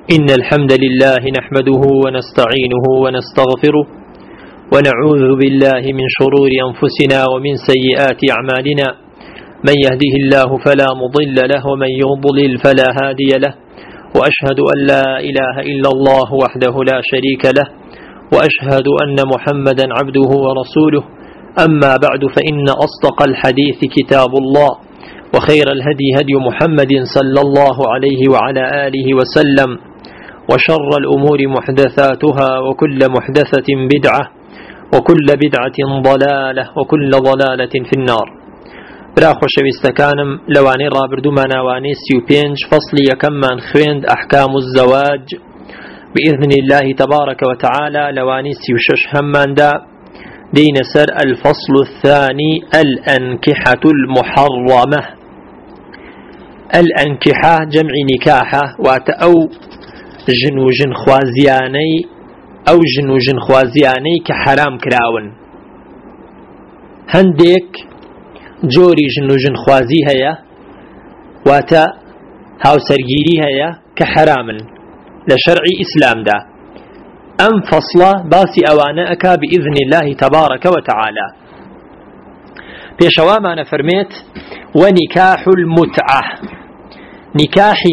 إن الحمد لله نحمده ونستعينه ونستغفره ونعوذ بالله من شرور أنفسنا ومن سيئات أعمالنا. من يهده الله فلا مضل له ومن يضلل فلا هادي له، وأشهد أن لا إله إلا الله وحده لا شريك له، وأشهد أن محمدا عبده ورسوله. أما بعد، فإن أصدق الحديث كتاب الله، وخير الهدي هدي محمد صلى الله عليه وعلى آله وسلم، وشر الأمور محدثاتها، وكل محدثة بدعة، وكل بدعة ضلالة، وكل ضلالة في النار. براخو شويستكانم لواني رابردو مناواني سيوبينج فصل يكمان خويند أحكام الزواج بإذن الله تبارك وتعالى. لواني سيوشش همان دا دين سر الفصل الثاني، الأنكحة المحرمة. الأنكحة جمع نكاحة، واتأو جنو جن خوازياني أو جنو جن خوازياني كحرام كراون. هنديك جوري جنو جن خوازي هيا واتا هاو سرگيري هيا كحرام لشرع إسلام دا. أم فصلة باسي أواناك بإذن الله تبارك وتعالى. بيشوا ما نفرميت ونكاح المتعة. نكاحي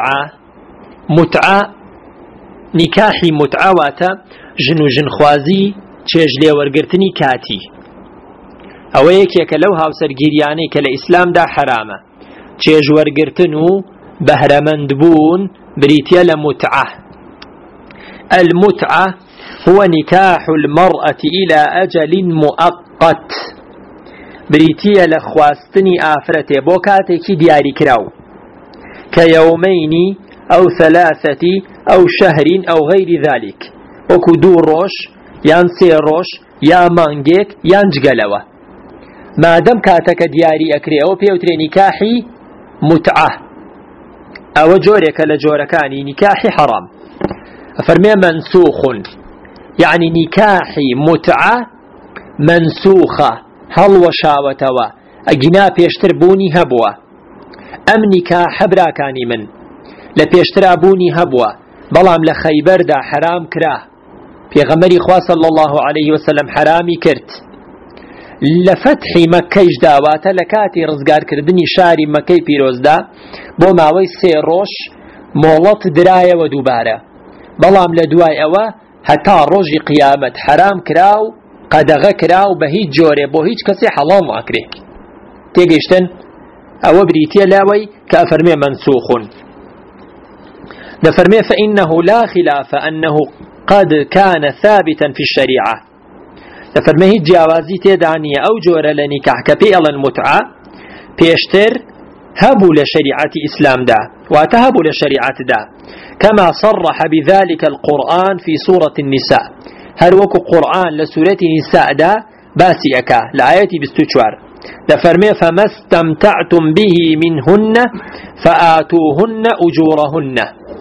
متعة نكاحي متعة واتا جنو جن خوازي چێژلێ وەرگرتنی كاتي ئەوە یەکێکە لەو هاوسەرگیریانەی کە لە ئیسلام دا حرامە. چێژ وەرگرتن و بەهرەمەند بوون بریتیە لە متعة. المتعة هو نكاح المرأة إلى أجل مؤقت. بريتيا لخواستني آفرته بوكاتي دياري كراو كيومين أو ثلاثة أو شهر أو غير ذلك، وكو دو روش يان سي روش يا مانجيك يان جقلوة. ما دام كاتك دياري أكري أو بيوتري نكاحي متعة أو جورك لجوركاني نكاحي حرام. فرمي منسوخ، يعني نكاحي متعة منسوخة هل وشاوتوا أجنا بيشتر بوني هبوة. أم نكاح براكاني من لبيشتر بوني هبوة بلام لخيبر دا حرام كراه. پیغمبری خوا صلى الله عليه وسلم حرامي كرت. لفتح مكة داواتا لكاتي رزقار كردني شاري مكة بيروز دا بو ماوي سي روش مولط دراية ودوبارة. بلام لدواي أوا حتى روجي قيامت حرام كراو قدغه كراو بهيج جوري بو هيج كسي حلال ناكري. تيجيشتن أو بريتيا لاوي كأفرمي منسوخ. نفرمي فإنه لا خلاف أنه قد كان ثابتا في الشريعة. نفرمي هيج جوازي تدانية أو جورة لنكاح كبيئة المتعة بيشتر هبو لشريعة إسلام دا وتهبو لشريعة دا، كما صرح بذلك القرآن في سورة النساء. هل وكو قرآن لسورة النساء دا باسيكا لآياتي بستوشوار لفرمي فما استمتعتم به منهن فآتوهن أجورهن.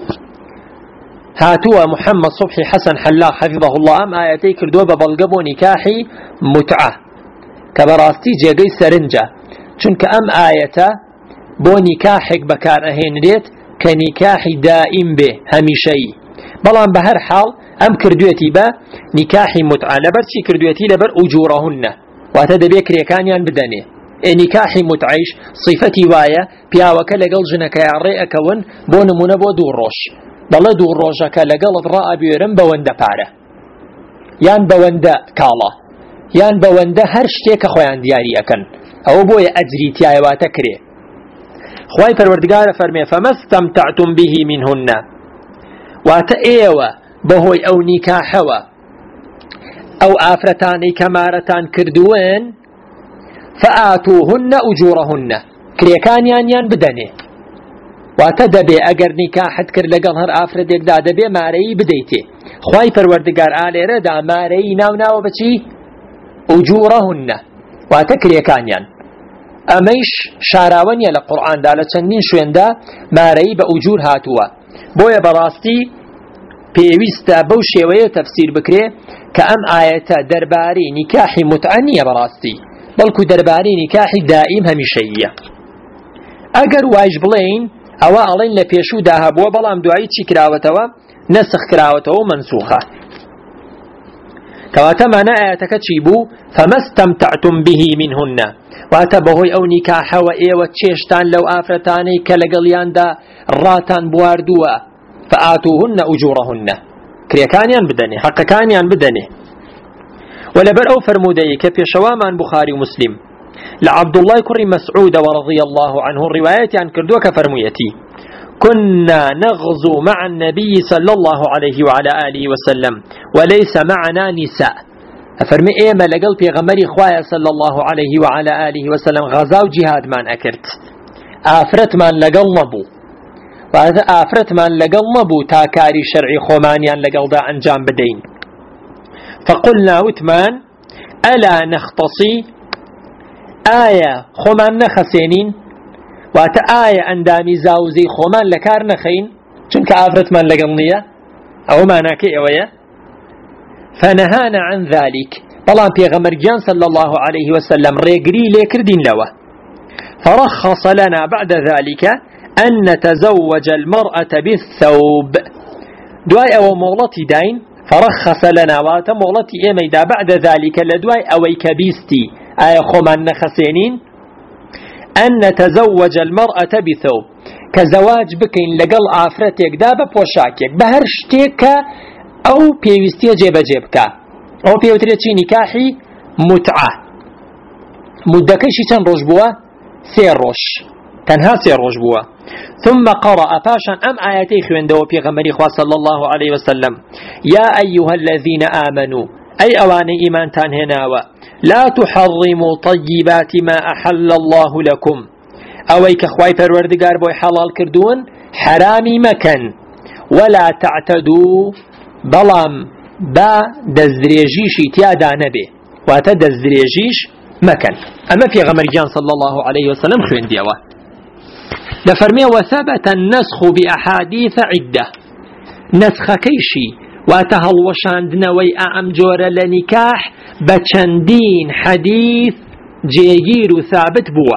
هاتوا محمد صبحي حسن حلاق حفظه الله أم آياتي كردوبة بلقبو نكاحي متعة كبراستي جيغي سرنجة، چونك أم آياتا بو نكاحك بكار أهين ريت كنكاحي دائم به هميشي. بلان بهر حال أم كردويتي با نكاحي متعة لبرشي كردويتي لبر أجورهن واتد بيكري كانيان بدني. نكاحي متعيش صفتي وايا بياوك لقل جنك يعريئك ون بون منبو دور روش بلا دور روشك لقل ضراء بيرن بوند باره يان بوند كالا يان بوند هر شتيك خوان دياري أكن أو بويا أجري تيايوا تكري. خواهي پروردگار فرمي فما استمتعتم به منهن واتأيوا بهوي أو نكاحوا أو آفرتاني كمارتان كردوين فآتوهن أجورهن كريكانيان يان بدني. واتدبي أجر نكاحت كر لقل هر آفردك دا دبي ماري بديتي. خواهي پروردگار آلي ردا ماري ناو ناو بچي أجورهن واتكريكانيان. أميش شاراونيا لقرآن دا لچندين شوين دا ماري بأجور هاتوا. بويا براستي پێویستە بەو شێوەیە تەفسیر بکرێ کە ئەم ئاەتە دەربارەی نیکاحی متعە نییە بەڕاستی، بەڵکو دەربارەی نیکاحی دائیم هەمیشەییە. ئەگەر وایش بڵێین ئەوە ئەڵێن لە پێشوودا هەبووە بەڵام دوایی چی کراوەتەوە نەسخ کراوەتەوە و منسوخە کەواتە مانای ئاەتەکە چی بوو فما استمتعتم به منهن واتە بەهۆی ئەو نیکاحەوە ئێوە چێشتان لەو ئافرەتانەی کە لەگەڵیاندا ڕاتان بواردووە فآتوهن ئوجورهن کرێکانیان بدەنێ حەقەکانیان بدەنێ ولبر أو فرمودي كبيشوامان بخاري ومسلم لعبد الله كري مسعود ورضي الله عنه الرواية عن كردوك فرميتي كنا نغزو مع النبي صلى الله عليه وعلى آله وسلم وليس معنا نساء فرمي إيما لقل في غمري خوايا صلى الله عليه وعلى آله وسلم غزاو جهاد من أكرت آفرت من لقل نبو وهذا آفرت من لقل نبو تاكاري شرعي خومانيان لقل دا أنجام بدين فقلنا وثمان ألا نختصي آية خومان نخسينين واتە ئایا ئەندامی زاوزەی خۆمان لە کار نەخەین چونکە ئافرەتمان لەگەڵ نییە ئەوە ماناکەی ئەوەیە فنهانا عن ذلك بەڵام پێغەمبەرگیان صلى الله عليه وسلم ڕێگری لێکردین لەوە فرخص لنا بعد ذلك أن نتزوج المرأة بالثوب دوای ئەوە مۆڵەتی داین فرخص لنا واتە مۆڵەتی ئێمەیدا بعد ذلك لە دوای ئەوەی کە بیستی ئایا خۆمان نەخەسێنین أن نتزوج المرأة بثوب كزواج بكين لقل آفرتك دا بپوشاكك بهر شتيك أو بيوستي جيب جيبك أو بيوتريتشي نكاحي متعة مدكيشي تن رجبوا سير روش تنها سير رجبوا ثم قرأ باشا أم آياتي خويندو بيغمري خواه صلى الله عليه وسلم يا أيها الذين آمنوا أي أواني إيمان تانهناوا لا تحرموا طيبات ما أحل الله لكم أوي كخواي پروردگار بوي حلال كردون حرامي مكان ولا تعتدوا بلام با دزدريجيشي تيادا نبي واتا دزدريجيش مكان أما في غمرجان صلى الله عليه وسلم خوين ديوا لفرمي وثبت النسخ بأحاديث عدة نسخ كيشي واتهل وشاندنوي أعم جورة لنكاح بچندين حديث جيجير ثابت بوا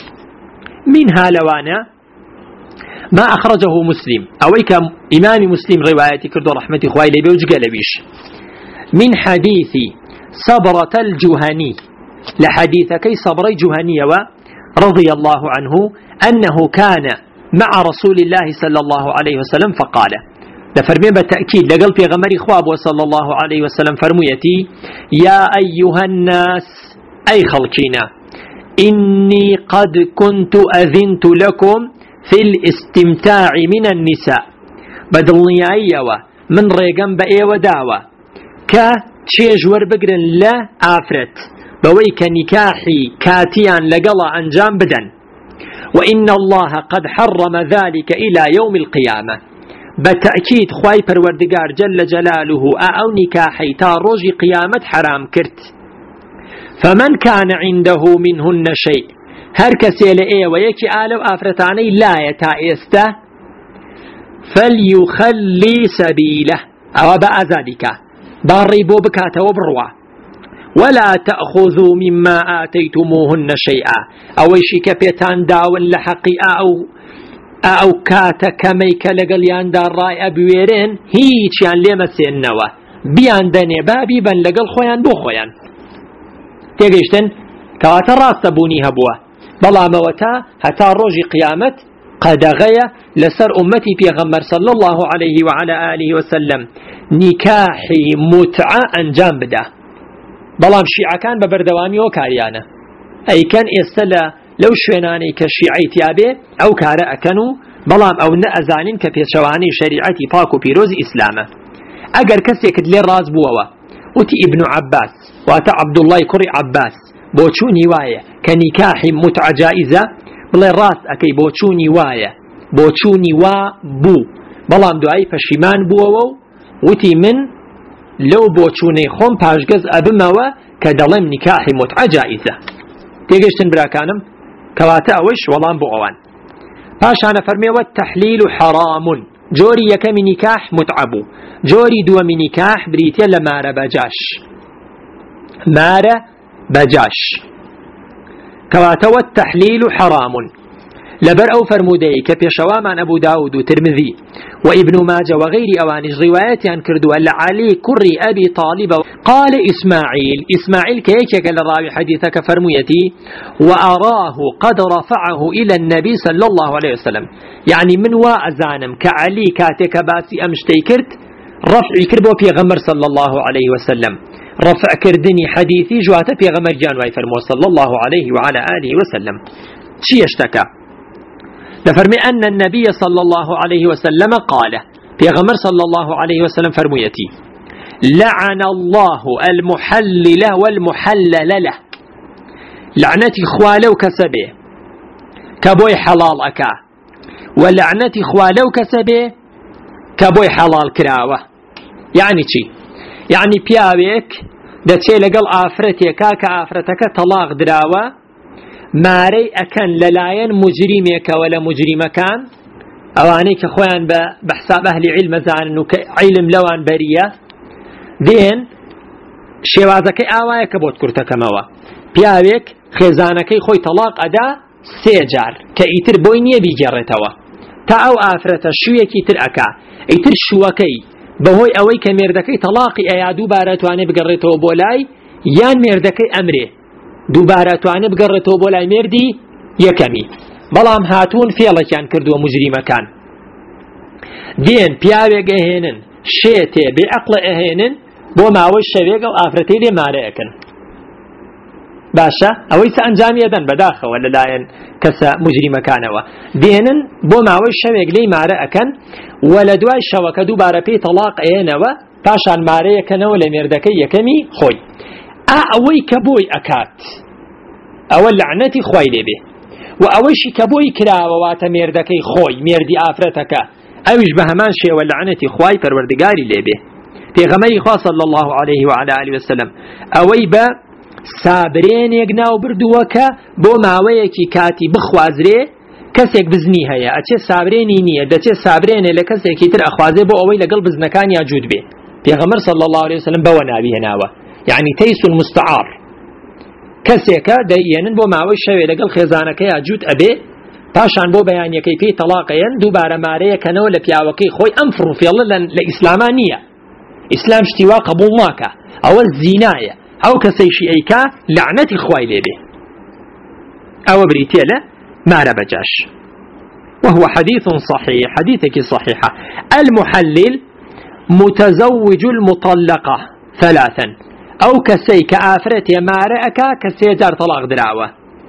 منها لوانا ما أخرجه مسلم أويك إمام مسلم رواية كردو رحمة إخوائي لبيوج قلبيش من حديث صبرة الجهني لحديث كي صبري جهني رضي الله عنه أنه كان مع رسول الله صلى الله عليه وسلم فقال لفرمي بالتأكيد لقل في غمر إخواب صلى الله عليه وسلم فرميتي يا أيها الناس أي خلقنا إني قد كنت أذنت لكم في الاستمتاع من النساء بدلني أيوة من ريقم بأي ودعوة كتشيجور بقرن لا آفرت بويك نكاحي كاتيان لقلا أنجام بدن وإن الله قد حرم ذلك إلى يوم القيامة بتأكيد خواي پروردگار جل جلاله أو نكاحي تاروج قيامة حرام كرت فمن كان عنده منهن شيء هر كسي لئي ويكي آلو آفرتاني لا يتائسته فليخلي سبيله أو بأذلك باري بوبكات وبروا ولا تأخذوا مما آتيتموهن شيئا أو يشيك بيتان داون لحقي أو كاتا كميك لقل دار راي أبويرين هيش يان لما سينوا بيان دني بابي بن لقل خويان بو خويان تيجيشتن كواتا راست بوني هبوا بلا موتا هتا روجي قيامت قد غيا لسر أمتي في غمر صلى الله عليه وعلى آله وسلم نكاحي متعة أنجام بدا بلام شيعة كان ببردوامي وكاريانا أي كان إستلا لو شويناني كشيعي تيابي أو كارا أكنو بلام أو نأزانين كبيشواني شريعتي باكو بيروز إسلامة أجر كسيك دلي راز بوا وتي ابن عباس واتا عبد الله كري عباس بوچوني وايا كنكاح متعة جائزة بلا راس أكي بوچوني وايا بوچوني وا بو بلام دعاي فشيمان بوا وتي من لو بوچوني خون پاشگز أبموا كدلم نكاح متعة جائزة تيجيشتن براكانم كواتا وش والله بوغوان باش أنا فرمي والتحليل حرام جوري يكم نكاح متعبو جوري دو من نكاح بريتيا لمارا بجاش مارا بجاش كواتا والتحليل حرام لبر أو فرمودي كبيشوام عن أبو داود وترمذي وابن ماجه وغير أوانج روايات عن كردو علي كري أبي طالب قال إسماعيل كيك قال الراوي حديثك فرميتي وأراه قد رفعه إلى النبي صلى الله عليه وسلم يعني من وأزانم كعلي كاتك باسي أمشتيكرت رفع كربو بيغمر صلى الله عليه وسلم رفع كردني حديثي جوات بيغمر جانواي فرمو صلى الله عليه وعلى آله وسلم شي يشتكى لفرمي أن النبي صلى الله عليه وسلم قال بيغمر صلى الله عليه وسلم فرميتي لعن الله المحلل والمحلل له لعنتي خوالو كسبه كبوي حلال أكا ولعنتي خوالو كسبه كبوي حلال كراوة يعني چي يعني بياويك دا چي لقل آفرتك كآفرتك طلاق دراوة ماري أكن للاين مجرمك ولا مجرمكان أواني كخوان بحساب أهل علم زعن أنه علم لوان برية دين شوازك آوايا كبوت كرتك موا بياويك خزانكي خوي طلاق أدا سيجار كإيتر بوينية بيجرتوا تا أو آفرت شويكي تر أكا إيتر شوكي بهوي أوي كميردكي طلاقي أيادو بارتواني بقرتو بولاي يان ميردكي أمره دووبارە توانێ بگەڕێتەوە بۆ لای مێردی یەکەمی بەڵام هاتوون فێڵێکیان کردووە مجریمەکان دێن پیاوێک ئەهێنن شێتێ بێعەقڵە ئەهێنن بۆ ماوەی شەوێک ئەو ئافرەتەی لێ مارەیەکەن باشە ئەوەی ئەنجامی ئەدەن بەداخەوە لەلایەن کەسە مجریمەکانەوە دێنن بۆ ماوەی شەوێک لێی مارە ئەکەن و لە دوای شەوەکە دووبارە پێی تەلاق ئەێنەوە پاشان مارەیەکەنەوە لە مێردەکەی یەکەمی خۆی ئەوەی کە بۆی ئەکات ئەوە لعنەتی خوای لێبێ و ئەوەیشی کە بۆی کراوەواتە مێردەکەی خۆی مێردی ئافرەتەکە ئەویش بە هەمان شێوە لعنەتی خوای پەروەردگاری لێبێ پێغەمبەری خوا صلی الله عليه وعلى آله وسلم ئەوەی بە سابرێنێک ناو بردووە کە بۆ ماوەیەکی کاتی بخوازرێ کەسێک بزنی هەیە ئەچێ سابرێنی نییە دەچێت سابرێنێ لە کەسێکی تر ئەخوازێ بۆ ئەوەی لەگەڵ بزنەکانی جوود بێ پێغەمبەر صلی الله عليه وسلم بەوە ناوی هێناوە يعني تيس المستعار كسيكا داينن بو ماوي شوي لقل خزانكي جوت أبي پاشان بو بيان يكي في طلاقين دوباره ماريه كنو لبياوكي خوي أنفر في الله لإسلامانية إسلام اشتوا قبول ماكا أو الزناية أو كسيشي أيكا لعنتي خوي ليبي أو بريتيلا مارا بجاش وهو حديث صحيح حديثك صحيحة المحلل متزوج المطلقة ثلاثا أو كسي كآفرت مارئك كسي جار طلاق دراوة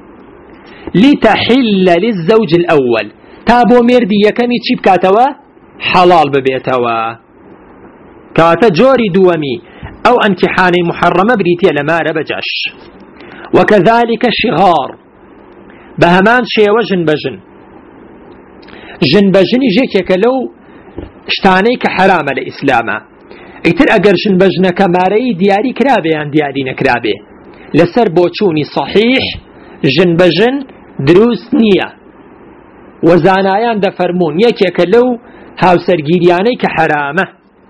لتحل للزوج الأول تابو مردي يكمي تشيب كاتوا حلال ببيتوا كاتا جوري دومي أو انتحاني محرمة بريتيا لمارة بجاش وكذلك الشغار بهمان شيوة جن بجن يجيك لو اشتانيك حرام الإسلام ئیتر ئەگەر ژن بەژنەکە مارەی دیاری کرابێ یان دیاری نەکرابێ لەسەر بۆچوونی صحیح ژن بەژن دروست نییە و زانایان دەفەرمون یەکێکە لەو هاوسەرگیریانەی کە حرامە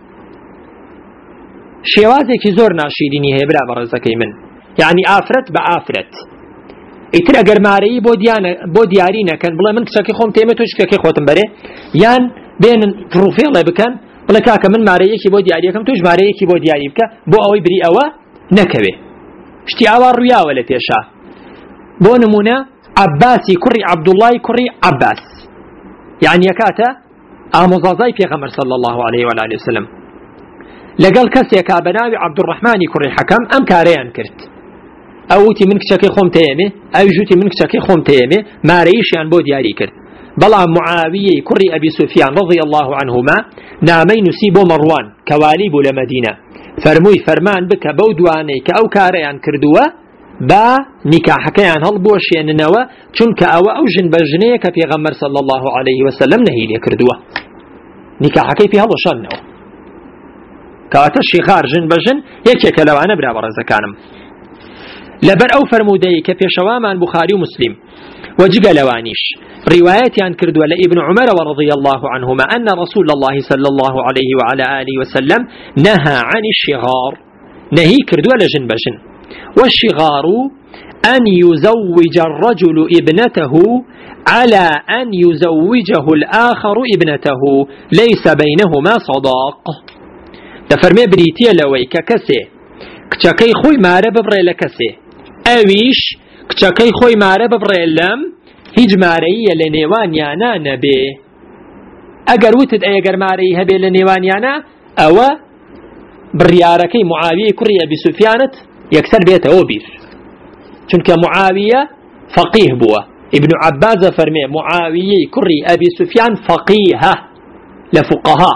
شێوازێکی زۆر ناشیرینی هەیە برا بەڕێزەکەی من یعنی ئافرەت بە ئافرەت ئیتر ئەگەر مارەیی بۆ دیاری نەکەن بڵێ من کچەکەی خۆم تێمێت تۆ کچەکەی خۆتم بەرێ یان بێنن ڕوفێڵێ بکەن بڵێ کاکە من مارەیەکی بۆ دیاریەکەم توش مارەیەکی بۆ دیاری بکە بۆ ئەوەی بری ئەوە نەکەوێ شتی ئاوا ڕوویاوە لە پێشا بۆ نمونە عەباسی کوڕی عەبدوڵڵای کوڕی عەباس یعنی یەکاتە ئامۆزازای پێغەمبەر صلی الله عليه وآله وسلم لەگەڵ کەسێکا بە ناوی عەبدوڕەحمانی کوڕی حەکەم ئەم کارەیان کرد ئەو وتی من کچەکەی خۆم تەیەمێ ئەویش وتی من کچەکەی خۆم تەیەمێ مارەیەشیان بۆ دیاری کرد بەڵام معاویەی کوڕی ئەبی سوفیان رضی الله عنهما نامەی نووسی بۆ مەڕوان کە والی بوو لە مەدینە فەرمووی فەرمان بکە بەو دوانەی کە ئەو کارەیان کردووە با نیکاحەکەیان هەڵبوەشێننەوە چونکە ئەوە ئەو ژن بەژنەیە کە پێغەمبەر صلی الله عليه وسلم نەهی لێ کردووە نیکاحەکەی پێ هەڵوەشاندنەوە کەواتە شیخار ژن بەژن یەکێکە لەوانە برا بەڕێزەکانم لەبەر ئەو فەرموودەی کە پێشەوامان بوخاری و مسلم وجگە لەوانیش رواياتيان كردوا لابن عمر ورضي الله عنهما أن رسول الله صلى الله عليه وعلى آله وسلم نهى عن الشغار نهي كردوا لجن بجن والشغار أن يزوج الرجل ابنته على أن يزوجه الآخر ابنته ليس بينهما صداق. دفرمي بريتيا لوي ككسي كتشكي خوي مارا ببري لكسي أويش كتشكي خوي مارا ببري لم هیچ مارەیە لە نێوانیانە نەبێ. ئەگەر وتت ئەگەر مارەی هەبێ لە نێوانیانە ئەوە بڕیارەکەی معاویە کوڕی ئەبی سوفیانت یەکسەر بێتەوە بیر، چونکە معاویە فەقیه بووە. ابن عباس فەرمێ معاویەی کوڕی ئەبی سوفیان فەقیهە لە فوقەها،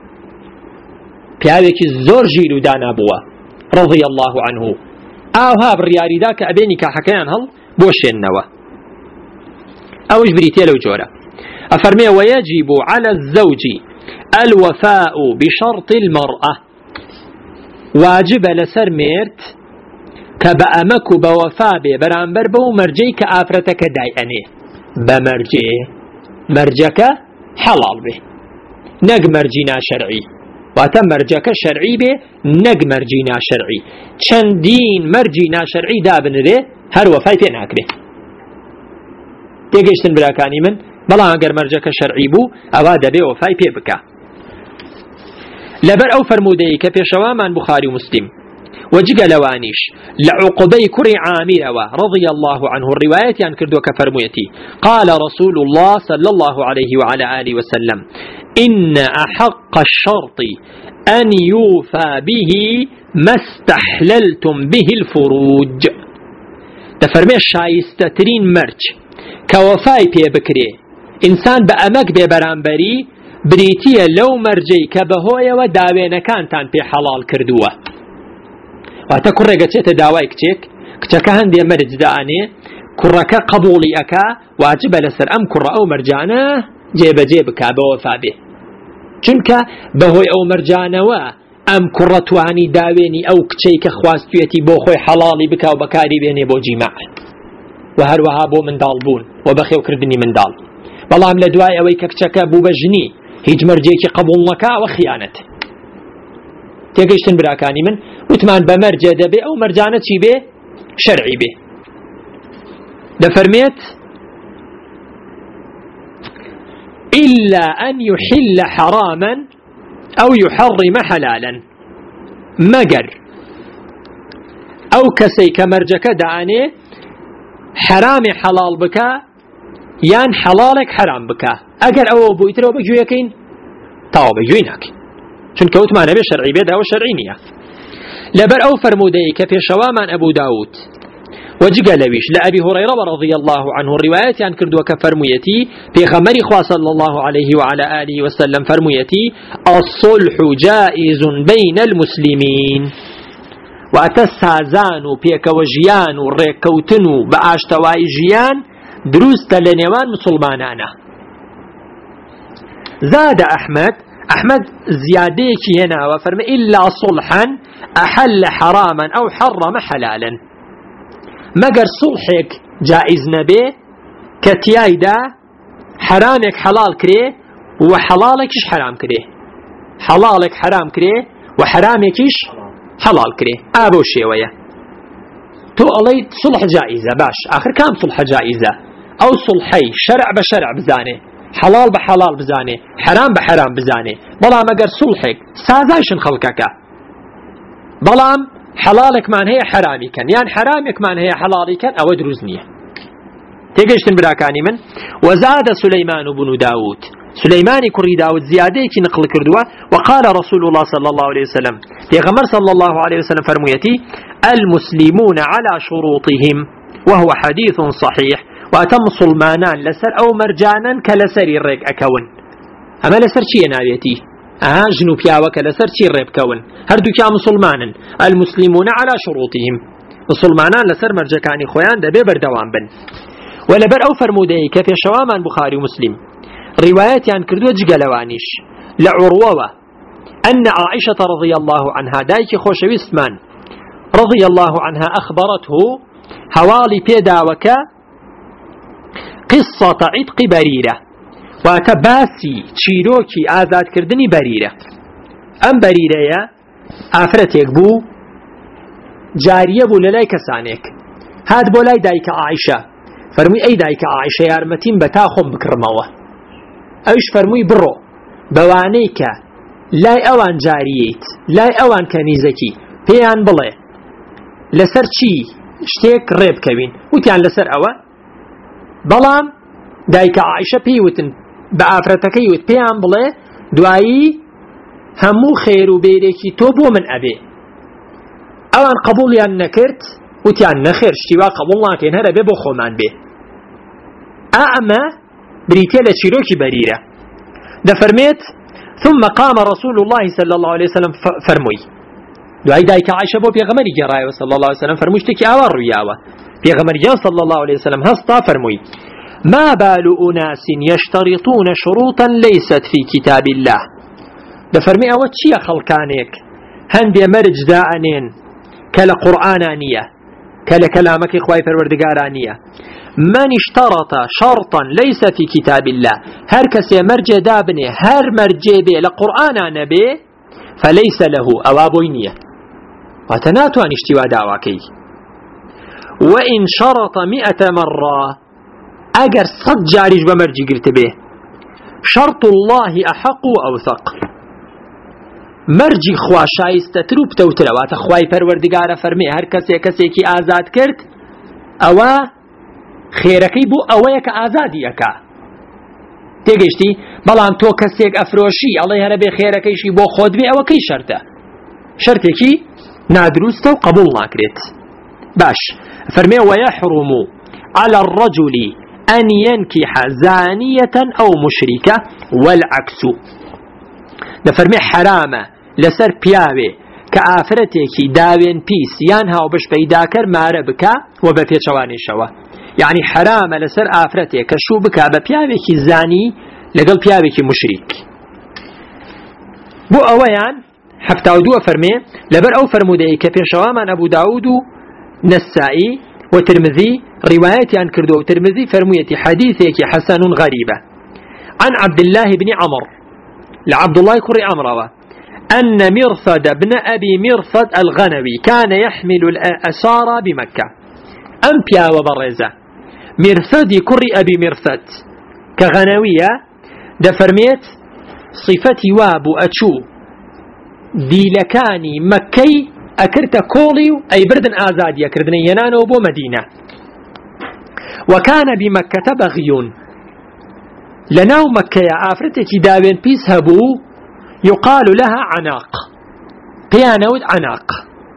پیاوێکی زۆر ژیر و دانا بووە رضی الله عنه. ئاوها بڕیاریدا کە ئەبێ نیکاحەکەیان هەڵ بۆشێننەوە. أوش بريتيا لو جورا أفرمي ويجب على الزوج الوفاء بشرط المرأة، واجب لسر ميرت كبأمك بوفاء برامبر بو مرجي كآفرتك دايئني بمرجي مرجك حلال به نق مرجينا شرعي واتم مرجك شرعي به نق مرجينا شرعي چندين مرجينا شرعي دابن ره هر وفاء فيناك به تێگەیشتن براکانی من. بەڵام ئەگەر مەرجەکە شەرعی بوو ئەوا دەبێ وەفای پێ بکە. لەبەر ئەو فەرموودەی کە پێشەوامان بوخاری و مسلم وەجگە لەوانیش لە عوقبەی کوڕی عامیرەوە رضی الله عنه ڕیوایەتیان کردووە کە فەرموویەتی قال رسول الله صلى الله عليه وعلى آله وسلم إن أحق الشرط أن يوفى به ما استحللتم به الفروج. دەفەرمێ شایستەترین مەرج كوفاي بي بكري إنسان بأمك ببرامبري بريتيا لو مرجي كبهويا وداوين كانتان بي حلال كردوه. واتا كرقة چيتا داواي كتيك كتاكا هندي مرج داني كرقة قبولي أكا واجب لسر أم كرة أو مرجانا جيب كا بوفا به چونك بهوي أو مرجانا و أم كرة تواني داويني أو كتيك خواستويتي بوخوي حلالي بكا وبكاري بيني بو جماع وهروها بو من دالبون وبخيو كردني من دال. بەڵام لە دوای ئەوەی کە کچەکە بوو بە ژنی هیچ مەرجێکی قبول نەکا و خیانەت. تێگەیشتن براکانی من وتمان بە مەرجە دەبێ ئەو مەرجانە چی بێ شەرعی بێ. دەفەرمێت إلا أن يحل حراما أو يحرم حلالا، مەگەر ئەو کەسەی کە مەرجەکە دانێ حرامي حلال بكا يان حلالك حرام بكا اگر او بويترو بجويكين تاو بجوينك چون كوت ما نبي شرعي بيد او شرعي نيه. لبر او فرمودي كفي شوامان ابو داود وجق لويش لأبي هريرة رضي الله عنه الروايات عن كردو كفرميتي في غمر خوا صلى الله عليه وعلى آله وسلم فرميتي الصلح جائز بين المسلمين. وأتسازان وبيك وجيان وريكوتن بأشتواي جيان دروست لنيوان مسلمانانا. زاد أحمد زياديك هنا وفرم إلا صلحا أحل حراما أو حرم حلالا، مگر صلحك جائز نبي كتيايدا حرامك حلال كري وحلالكش حرام كري، حلالك حرام كري وحرامكش حلال كري أبو شيوية. تو علي صلح جائزة باش آخر كام صلح جائزة أو صلحي شرع بشرع بزاني حلال بحلال بزاني حرام بحرام بزاني. بلام أجر صلحك سازايشن خلقك بلام حلالك مان هي حرامي كان يعني حرامك مان هي حلالي كان أو دروزنية. تيجيشتن براكاني من. وزاد سليمان بن داود سليماني كري داود زيادة كي نقل كردوا وقال رسول الله صلى الله عليه وسلم يغمر صلى الله عليه وسلم فرميتي المسلمون على شروطهم وهو حديث صحيح وأتم صلمانان لسر أو مرجانا كلسر الرق أكون أما لسر شي نابيتي جنوب ياوك لسر شي الرق كون هردو كا مسلمانا المسلمون على شروطهم مسلمانان لسر مرجكاني خويان دبي بردوان بن. ولبر أو فرمودي كفي شوامان بخاري ومسلم روايات عن كردوة جقلوانيش لعروة أن عائشة رضي الله عنها دايك خوشويستمان رضي الله عنها أخبرته هوالي بيداوك قصة عتق بريرة وتباسي تشيروكي آزاد كردني بريرة. أم بريرة يا آفرتك بو جارية بو للاي كسانك هاد بولاي دايك عائشة فرمووی ئەی دایکە عایشە یارمەتیم بە تا خۆم بکڕمەوە. ئەویش فەرمووی بڕۆ بەوانەی کە لای ئەوان جارییت لای ئەوان کەنیزەکی پێیان بڵێ لەسەر چی شتێک ڕێبکەوین. وتیان لەسەر ئەوە، بەڵام دایکە عایشە پێی وتن بە ئافرەتەکەی وت پێیان بڵێ دوایی هەموو خێر و بێرێکی تۆ بۆ من ئەبێ. ئەوان قبوڵیان نەکرد، وتیان نەخێر شتیوا قبوڵ ناکەین هەرە بێ بۆ خۆمان بێ. ئەمە بریتێ لە چیرۆکی بەریرە. دەفەرمێت ثم قام رسول الله صلى الله عليه وسلم فرمووی دوای دایکە عایشە بۆ پێغەمبەری گێڕایەوە صلى الله عليه وسلم فەرمووی شتێکی ئاوا ڕوویاوە. پێغەمبەری گیان صلى الله عليه وسلم هەستا فەرمووی ما بال أناس يشترطون شروطا ليست في كتاب الله. دەفەرمی ئەوە چییە خەڵکانێک هەندێ مەرج دائەنێن کە لە قورئانە نییە، کە لە کەلامەکەی خوای پەروەردگارە نییە. من اشترط شرطا ليس في كتاب الله، هر کەسێ مەرجێ دابنێ هەر مەرجێ بێ لە قورئانە نەبێ فليس له ئەوا بۆی نییە، واتە ناتوانێ شتیوا داواکەی. وإن شرط 100 مرة، ئەگەر 100 جاریش بە مەرجی گرت بێ شرط الله أحق وأوثق، مەرجی خوا شایستەتر و پتەوترە. واتە خوای پەروەردگارە فەرمێ هەر کەسێکی ئازاد کرد ئەوە خێرەکەی بۆ ئەوەیە کە ئازادی ئەکا. تێگەیشتی؟ بەڵام تۆ کەسێک ئەفرۆشی ئەڵێ هەرە بێ خێرەکەیشی بۆ خۆت بێ، ئەوە کەی شەرتە؟ شەرتێکی نادروستە و قبول ناکرێت. باش فەرمێ ويحرم على الرجل أن ينكح زانية أو مشركة والعكس. دەفەرمێ حرامە لەسەر پیاوێ کە ئافرەتێکی داوێن پیس یان هاوبەش پەیداکەر مارە بکە و بە پێچەوانیشەوە. یعنی حرامە لەسەر ئافرەتێک کە شوو بکە بە پیاوێکی زانی لەگەڵ پیاوێکی مشریک. بۆ ئەوەیان 72 فەرمێ لەبەر ئەو فەرمودەی کە پێشەوامان ئەبوو داود و نەسائی و ترمذی ڕیوایەتیان کردو و ترمذی فەرموویەتی حەدیثێکی حەسەن غەریبە عن عبد الله بن عمر لعبد الله كري أمره أن مرثد بن أبي مرثد الغنوي كان يحمل الأسارى بمكة. أمبيا وبرزة مرثد كري أبي مرثد كغنوية دفرميت صفتي وابو أتشو ديلكاني مكي أكرت كولي أي بردن آزادي أكردن ينانو بو مدينة. وكان بمكة بغيون لناو مكة يا آفرتك داوين بيس هبو يقال لها عناق بيانود عناق.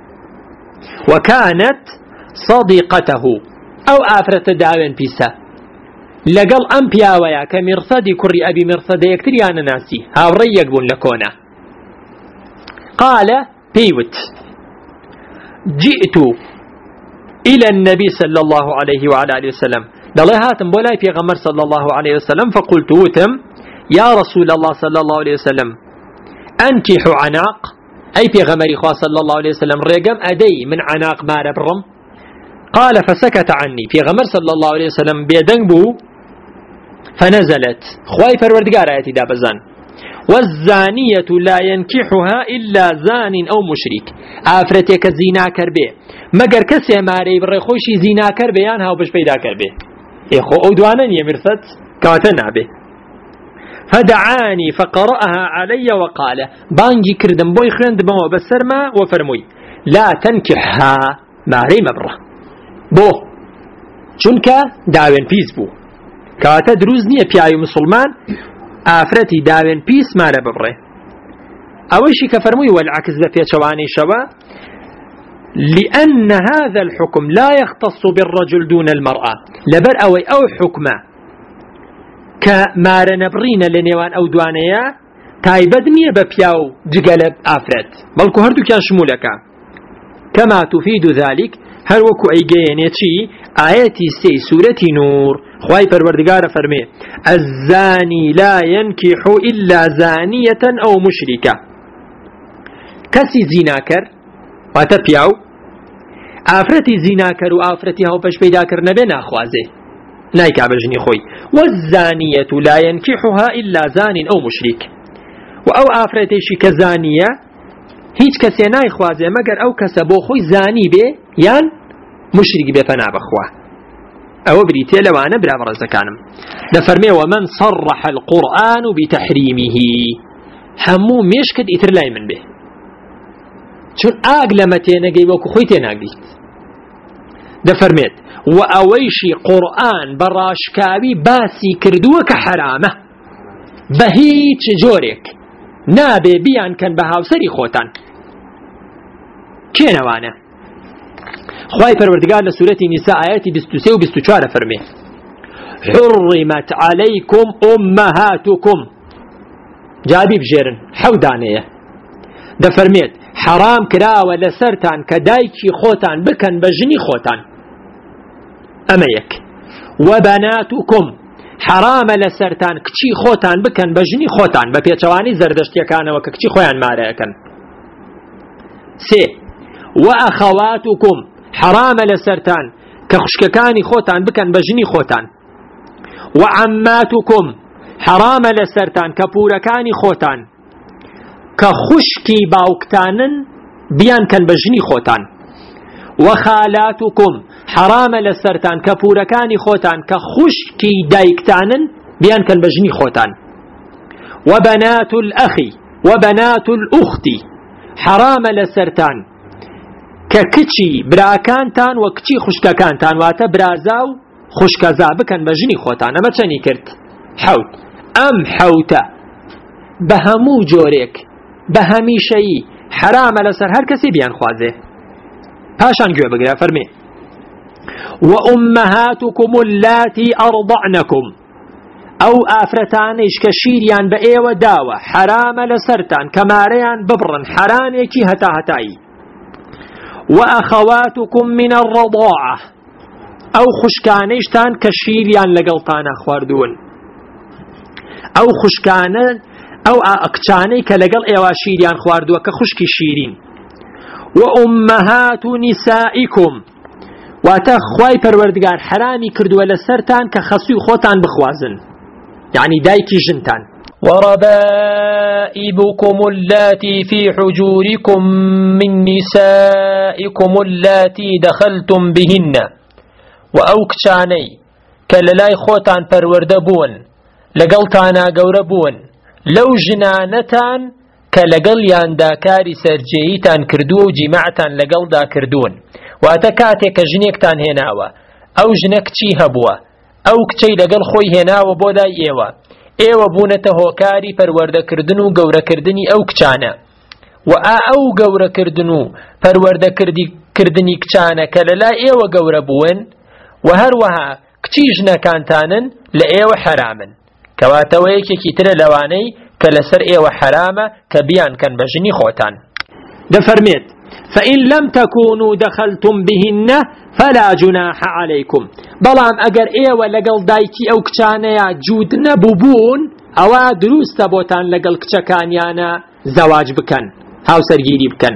وكانت صديقته أو آفرت داوين بيسا لقل أمبيا ويا كمرصدي كري أبي مرصدي يكتريان ناسي هاوري يقبون لكونا. قال بيوت جئت إلى النبي صلى الله عليه وعلى آله وسلم دڵێ هاتم بۆ لای پێغەمبەر صلى الله عليه وسلم فقلت وتم يا رسول الله صلى الله عليه وسلم أنكح عناق، أي پێغەمبەری خوا صلى الله عليه وسلم ڕێگەم ئەدەی من عناق مارە بڕم. قال فسكت عني، پێغەمبەر صلى الله عليه وسلم بێدەنگ بوو. فنزلت خوای پەروەردگار ئاەتی دابەزان والزانية لا ينكحها إلا زان أو مشرك، ئافرەتێک کە زیناکەر بێ مەگەر کەسێ مارەی بڕێخۆشی زیناکەر بێ یان هاوبەش پەیداکەر بێ. خۆ ئەو دوانە نیە مرسەد کەواتە نابێ. فدعاني فقرأها علي وقال بانجي كردم بوي خوێندمەوە بەسەرما وفەرمووی لا تنكحها مارەی مەبڕە بۆ چونکە داوێن پیس بوو. کەواتە دروست نییە پیاوی مسلمان ئافرەتی داوێن پیس مارە ببڕێ. ئەوەیشی کە فەرمووی والعکس بە پێچەوانیشەوە لأن هذا الحكم لا يختص بالرجل دون المرأة، لبر أو حكمة كمار نبرين لنيوان أو دوانيا تايبدني ببياو جقلب آفرت بلكو هردو كان شمولك كما تفيد ذلك هر وكو أيجينيتي آياتي سي سورة نور خواهي پروردگار فرمي الزاني لا ينكح إلا زانية أو مشركة. كسي زيناكر واتبياو آفرتي زيناكر وآفرتي هاو پش پیداکر نبي ناخوازه نايكا بجني خوي والزانية لا ينكحها إلا زان أو مشرك. وأو آفرتي كزانية هيج كسي نايخوازه مگر أو كسبو خوي زاني بي يان مشرك بي فنا بخواه. أو بريتيا لوانا بلا برزكانم دفرمي ومن صرح القرآن بتحريمه همو ميشكد إتر لاي من به چون آق لما تيناقي وكو خوي تيناقيت دفرميت وأويشي قرآن براشكاوي باسي كردوك حرامه بهيج جورك نابي بيان كان بهاوسري خوتان كينا وانا خواهي پروردگار لسورة نساء آيات 23 و 24 فرمي حرمت عليكم أمهاتكم جابي بجيرن حودانية ده فرميت حرام كراوة لسرتان كدايكي خوتان بكن بجني خوتان أما يك وبناتكم حرام لسرتان كچي خوتان بكن بجني خوتان بپیچوانی زردشتي كان وككچي خويان ماريكن سي وأخواتكم حرام لسرتان كخشككاني خوتان بكن بجني خوتان وعماتكم حرام لسرتان كبوركاني خوتان كخشكي باوكتانن بيان كان بجني خوتان وخالاتكم حرام لسرتان كبوركاني خوتان كخشكي دايكتانن بيان كان بجني خوتان وبنات الأخ وبنات الأخت حرام لسرتان ككتشي براكانتان وكتشي خشككانتان واتا برازاو خشكزا بكن بجني خوتان اما چني كرت حوت ام حوتا بهمو جوريك بهمي شيء حرام لسر هر كسي بيان خوازه پاشان گوه بگره فرمي وأمهاتكم اللاتي أرضعنكم أو آفرتانيش كشيريان بأيوة داوة حرام لسرتان كماريان ببرن حرانيكي هتا هتاي وأخواتكم من الرضاعة أو خشكانيشتان كشيريان لقلطانا خواردون أو خشكانان أو أكتاني كلقل إيوا شيريان خواردوا كخشكي شيرين وأمهات نسائكم واتخواي پروردگار حرامي كردوا لسرتان كخصوي خوتان بخوازن يعني دايكي جنتان وربائبكم اللاتي في حجوركم من نسائكم اللاتي دخلتم بهن وأوكشاني كاللاي خوتان پروردبون لقلتانا قوربون لو جنانتان كالقل ياندا كاري سرجيتان كردو جماعتان لقل دا كردون واتكاتك جنيكتان هناوا أو جنك چي هبوا أو كچي لقل خوي هناوا بودا ايوا بونته هوكاري پرورده كردنو قورة كردني أو كچانا او قورة كردنو پرورده كردني كچانا كاللا ايوا قورة بون وهروها كچي جنكانتانن لأيوا حرامن كواتويكي كتر لواني كالسر ايوا حرامة كبيان كان بجني خوتان دفرميت فإن لم تكونوا دخلتم بهن فلا جناح عليكم بلام اگر ايوا لقل دايكي او كچانيا جود نبوبون او دروس تبوتان لقل كچكانيانا زواج بكن هاو سرگيري بكن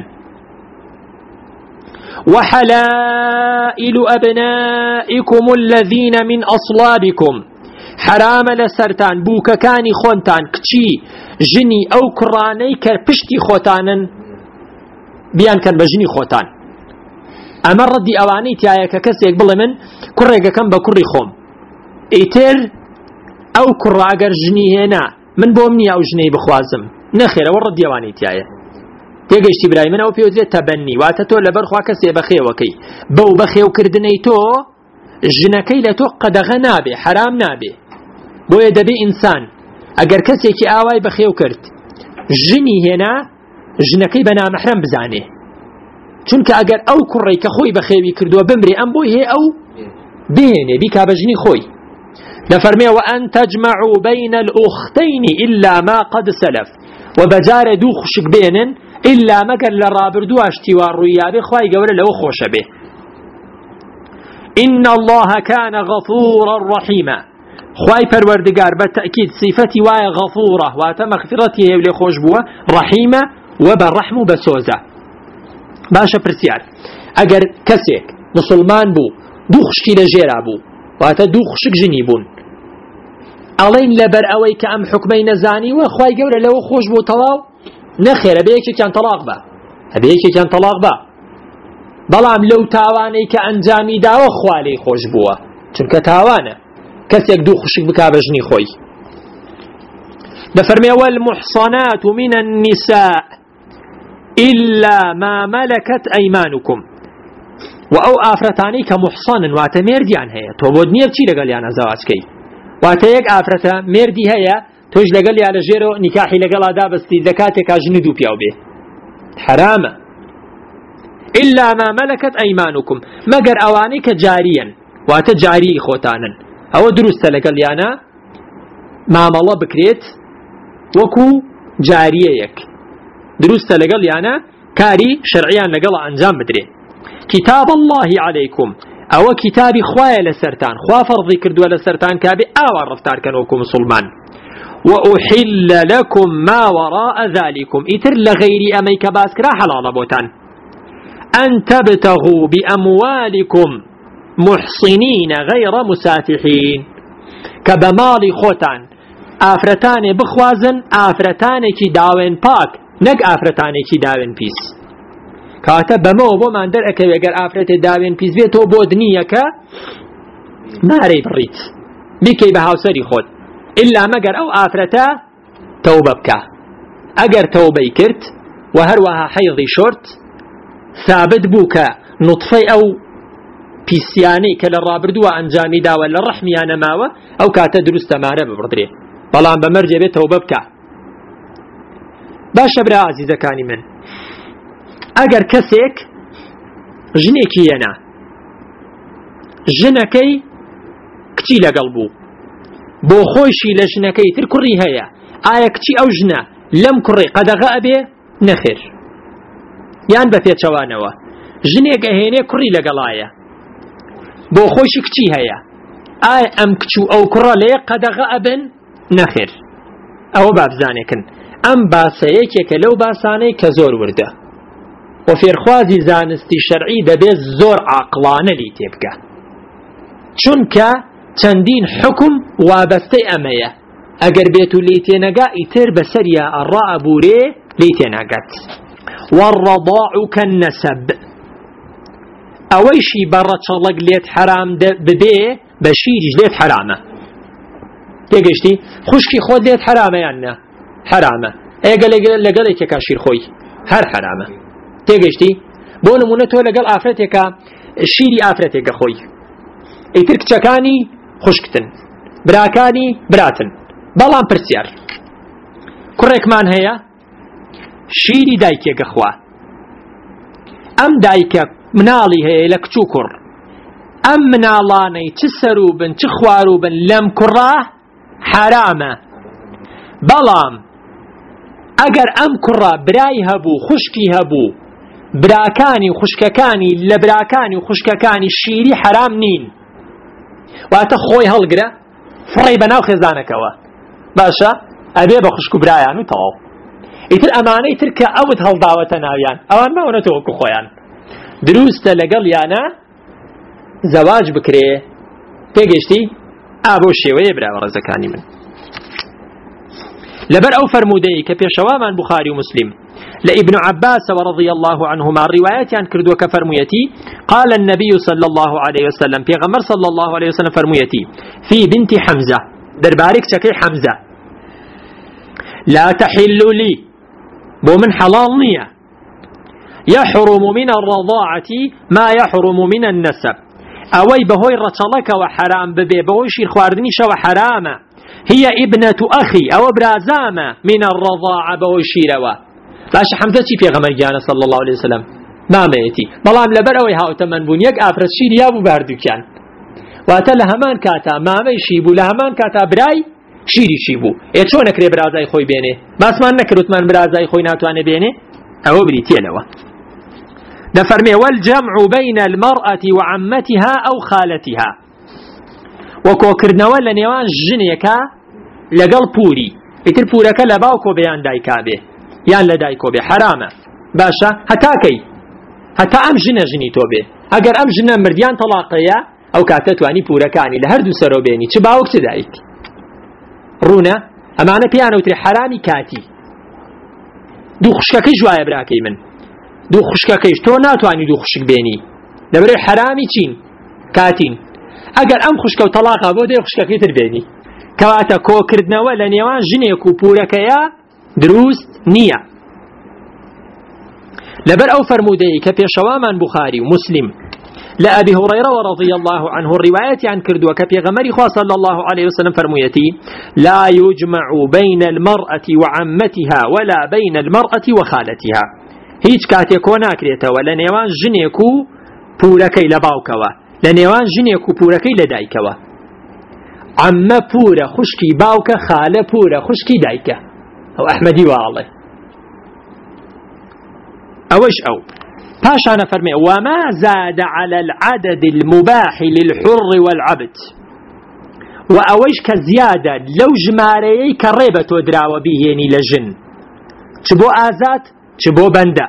وحلائل أبنائكم الذين من أصلابكم حرام لسرتان بوككاني خونتان كچي جني أو كراني كرپشتي خوتانن بيان كان بجني خوتان أما ردي أواني تيايا ككسيك بل من كريقا كان بكري خوم ايتر أو كرا اگر جني هنا من بومني أو جني بخوازم نخير ورد أواني تيايا تيجيشتي براي من أو بيوزي تبني واتتو لبرخوا كسي بخي وكي بو بخي وكردني تو جنكي لتو قدغ نابي حرام نابي بو يدبي إنسان اگر كسي كي آواي بخي وكرد جني هنا جنكي بنا محرم بزاني چونك اگر او كري كخوي بخيوي كردو بمري ام بوي هي او بيني بيكا بجني خوي نفرمي وأن تجمعوا بين الأختين إلا ما قد سلف وبجار دو خشك بينن إلا مقر لرابردو اشتوار ريابي خواهي قولا لو خوش به إن الله كان غفورا رحيما خواهي پروردگار بالتأكيد صفتي واي غفورة واتا مغفرتي يولي خوش بوا رحيمة وبالرحم بسوزة باشا برسيار اگر كسيك مسلمان بو دو خشكي لجيرا بو واتا دو خشك جنيبون ألين لبر أوي كأم حكمي نزاني وخواهي قولا لو خوش بو طلاو نخير أبيك كان طلاق با أبيك كان طلاق با بلام لو تاواني كأنجامي داو خوالي خوش بوا چونکە تاوانە کەسێک دوو خوشک بکا بە ژنی خۆی. دەفەرمێ والمحصنات من النساء إلا ما ملكت أيمانكم و ئەو ئافرەتانەی کە محصنن واتە مێردیان هەیە تۆ بۆ نییە بچی لەگەڵیانە زەواجکەی واتە یەک ئافرەتە مێردی هەیە تۆش لەگەڵ یا لە ژێرەوە نیکاحی لەگەڵا دابەستی لە کاتێکا ژن دوو پیاو بێ حرامە. إلا ما ملكت أيمانكم مەگەر ئەوانەی کە جاریەن واتە جاری خۆتانن ئەوە دروستە لەگەڵیانە مامەڵە بکرێت وەکو جاریەیەک دروستە لەگەڵیانە کاری شەرعیان لەگەڵ ئەنجام بدرێت. كتاب الله عليكم أو كتاب خوايا لسرتان خوا فرضي كردوا لسرتان كابي أو رفتار كانوكم مسلمان. وأحل لكم ما وراء ذلكم إتر لغير أميك باسكرا حلال بوتان أن تبتغوا بأموالكم محصنين غير مسافحين كبمال خوتان آفرتان بخوازن آفرتان كي داوين باك نك آفرتان كي داوين بيس کاتە بەمەوە بۆمان دەرئەکەوێ ئەگەر ئافرەتێ داوێن پیس بێتەوە بۆ دنیە کە نارەی بڕیت بیکەی بە هاوسەری خۆت ئللا مەگەر ئەو ئافرەتە تەوبە بکە ئەگەر تەوبەی کرد و هەروەها حەیضی شۆرت ثابت بوو کە نوتفەی ئەو پیسیانەی کە لە ڕابردووە ئەنجامی داوە لە ڕەحمیانە ماوە ئەو کاتە دروستە مارە ببڕدرێ بەڵام بەمەرجێ بێت تەوبە بکە. باشە برا عەزیزەکانی من ئەگەر کەسێک ژنێکی هێنا ژنەکەی کچی لەگەڵ بوو بۆ خۆشی لە ژنەکەی تر کوڕی هەیە ئایا کچی ئەو ژنە لەم کوڕی قەدەغە ئەبێ نەخێر یان بە پێچەوانەوە ژنێک ئەهێنێ کوڕی لەگەڵایە بۆ خۆشی کچی هەیە ئایا ئەم کچ و ئەو کوڕە لێ قەدەغە ئەبن نەخێر. ئەوە بابزانێکن ئەم باسەیەکێکە لەو باسانەی کە زۆر وردە و فێرخوازی زانستی شەرعی دەبێت زۆر عاقڵانە لی تێبکە چونکە چەندین حکم وابەستەی ئەمەیە ئەگەر بێت و لی تێنەگا ئیتر بەسەریە ئەڕائەبورێ لی تێناگات. والرضاع كالنسب ئەوەیشی بەڕەچەڵک لێت حرام ببێ بە شیریش لێت حرامە تێگەشتی خوشکی خۆت لێت حرامە یان نە حرامە ئێگە لەگەڵێکێکا شیر خۆی هەر حرامە تێگەشتی بۆ نمونە تۆ لەگەڵ ئافرەتێکە شیری ئافرەتێکە خۆی ئیتر کچەکانی خوشکتن براکانی براتن بەڵام پرسیار کوڕێکمان هەیە شیری دایکێکە خوا ئەم دایکە مناڵی هەیە لە کچ و کوڕ ئەم مناڵانەی چ سەروبن چ خواروبن لەم کوڕە حرامە بەڵام ئەگەر ئەم کوڕە برای هەبوو خوشکی هەبوو براکانی و خوشکەکانی لە براکانی و خوشکەکانی شیری حرام نین واتە خۆی هەڵگرە فڕی بەناو خێزانەکەوە باشە ئەبێ بە خوشک و برایان و تەواو ئیتر ئەمانەی تر کە ئەوت هەڵداوەتە ناویان ئەوان ماونەتەوە وەکو خۆیان دروستە لەگەڵ یانە زەواج بکرێ تێگەشتی بۆ شێوەیە براوە ڕێزەکانی من لبر أو فرمودي كبيشوامان بخاري ومسلم لابن عباس ورضي الله عنهما روايات عن كردو كفرميتي قال النبي صلى الله عليه وسلم في غمر صلى الله عليه وسلم فرميتي في بنت حمزة دربارك شكي حمزة لا تحل لي بومن حلال نية يحرم من الرضاعة ما يحرم من النسب أوي بهوي رتلك وحرام ببي بهوي شير خواردني شو حرامة هي ابنة أخي أو برازامة من الرضاعة بهوي شيروا باش حمزة في غمر جانا صلى الله عليه وسلم ما ميتي بلام لبر أوي هاو تمن بون يك أفرس شير يابو باردو كان واتا لهمان كاتا ما ميشيبو لهمان كاتا براي شيري شيبو يتشو نكري برازاي خوي بيني ما اسمان نكروت من برازاي خوي ناتواني بيني أو بريتي لوا دفرمي والجمع بين المرأة وعمتها أو خالتها وكوكرنوا لنيوان جنيكا لقل بوري يتر بورك لباوكو بيان دايكابه يان لدايكو به حرامه باشا هتاكي هتا ام جنه جنيتو به اگر ام جنه مرديان طلاقيه او كاتتواني بوركاني لهردو سرو بيني چه باوك چه دايك رونا امانه بيانو تري حرامي كاتي دو خشكك جوايا براكي من دو خشككيش تو ناتواني دو خشك بيني لبري حرامي چين كاتين ئەگەر ئەم خوشکە و تەلاقا بۆ دێ خوشکەکەی تر بێنی کەواتە کۆکردنەوە لە نێوان ژنێک و پورەکەیە دروست نییە. لەبەر ئەو فەرمودەیە کە پێشەوامان بوخاری و مسلم لە ئەبی هورەیرە رضي الله عنه ڕیوایەتی عن کردووە کە پێغەمبەری خوا صلی الله عليه وسلم فەرموویەتی لا يجمع بين المرأة وعمتها ولا بين المرأة وخالتها هیچ کاتێک کۆ ناکرێتەوە لە نێوان ژنێک و پورەکەی لە باوکەوە لە نێوان ژنێک و پورەکەی لە دایکەوە. عەممە پورە خوشکی باوکە، خالە پورە خوشکی دایکە. ئەو ئەحمەدی واڵێ ئەوەش ئەو پاشانە فەرمێ وما زاد على العدد المباح للحر والعبد و ئەوەش کە زیادە لەو ژمارەیەی کە ڕێ بە تۆ دراوە بیهێنی لە ژن چ بۆ ئازاد چ بۆ بەندە.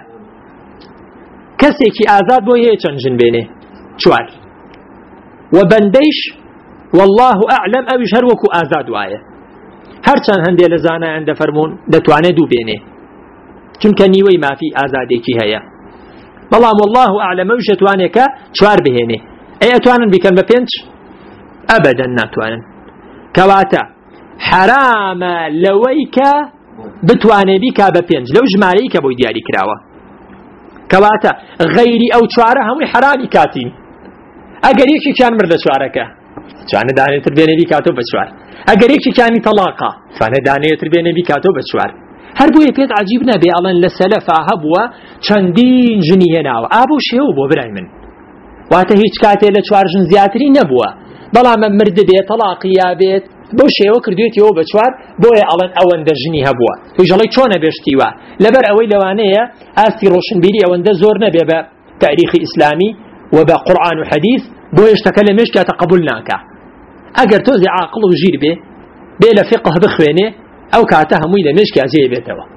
کەسێکی ئازاد بۆ هەیە چەند ژن بێنێ؟ 4 و بەندەیش والله ئەعلەم ئەویش هەر وەکو ئازاد وایە هەرچەند هەندێک لە زانایان دەفەرمون دەتوانێت 2 بێنێ چونکە نیوەی مافی ئازادێکی هەیە، بەڵام والله ئەعلەم ئەویش دەتوانێت کە 4 بهێنێ. ئەتوانن بیکەن بە 5؟ ئەبەدەن ناتوانن. کەواتە حرامە لەوەی کە بتوانێ بیکا بە 5 لەو ژمارەی کە بۆی دیاری کراوە. کەواتە غەیری ئەو 4 هەمووی حرامی کاتین. ئەگەر یەکێکیان مرد لە 4ەکە توانێ دانێتر بێنێ بیکاتۆ بە 4. ئەگەر یەکێکیانی تەلاقا توانێ دانێتر بێنێ بیکاتۆ بە 4. هەر بۆیە پێت عەجیب نەبێ ئەڵێن لە سەلەفا هەبووە چەندین ژنی هێناوە ئابوو شێو بۆ برای من، واتە هیچ کاتێ لە 4 ژن زیاتری نەبووە، بەڵام مرد بێت تەلاقیا بێت بۆ شێوە کردوێتەوە بە 4 بۆیە ئەڵێن ئەوەندە ژنی هەبووە. تویژەڵی چۆنە بێشتیوە لەبەر ئەوەی لەوانەیە ئاستی ڕۆشنبیری ئەوەندە زۆر نەبێ بە تاریخی ئیسلامی و بە قورئان و حەدیث بۆ هێشتەکە لە مێشکاتە قبول ناکە. ئەگەر تۆزی عاقڵ و ژیر بێ لە فقه بخوێنێ ئەو کاتە هەمووی لە مێشکا جێ بێتەوە.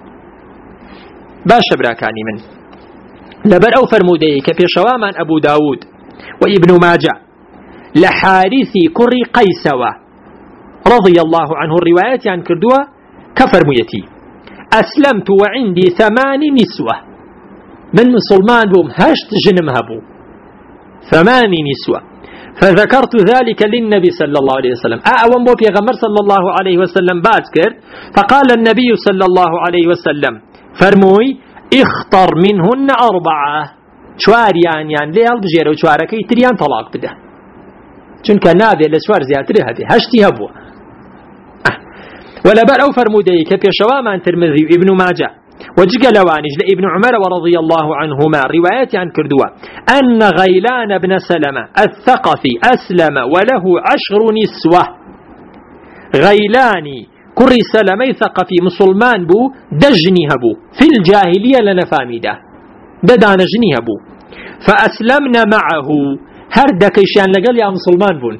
باشە براکانی من لەبەر ئەو فەرمودەیە کە پێشەوامان ئەبوو داوود و ئیبن ماجە لە حارثی کوڕی قەیسەوە رضي الله عنه الروايات عن كردوة كفرميتي أسلمت وعندي 8 نسوة من مسلمان بهم 8 جنم هبو 8 نسوة فذكرت ذلك للنبي صلى الله عليه وسلم أعوان بو بيغمر صلى الله عليه وسلم باذكر فقال النبي صلى الله عليه وسلم فرموي اختر منهن 4 چواريان يعني ليال بجيرو چواركي تريان طلاق بده چونك نابي لسوار زياتر هبه 8 هبو ولبر أو فرمودي كبيشوامان ترمذي وابن ماجه وجق لوانج لابن عمر ورضي الله عنهما روايات عن كردوة أن غيلان بن سلمة الثقفي أسلم وله 10 نسوة. غيلاني كري سلمي ثقفي مسلمان بو دجني هبو في الجاهلية لنفامده ددان جني هبو فأسلمنا معه هردكيشان لقل يا مسلمان بون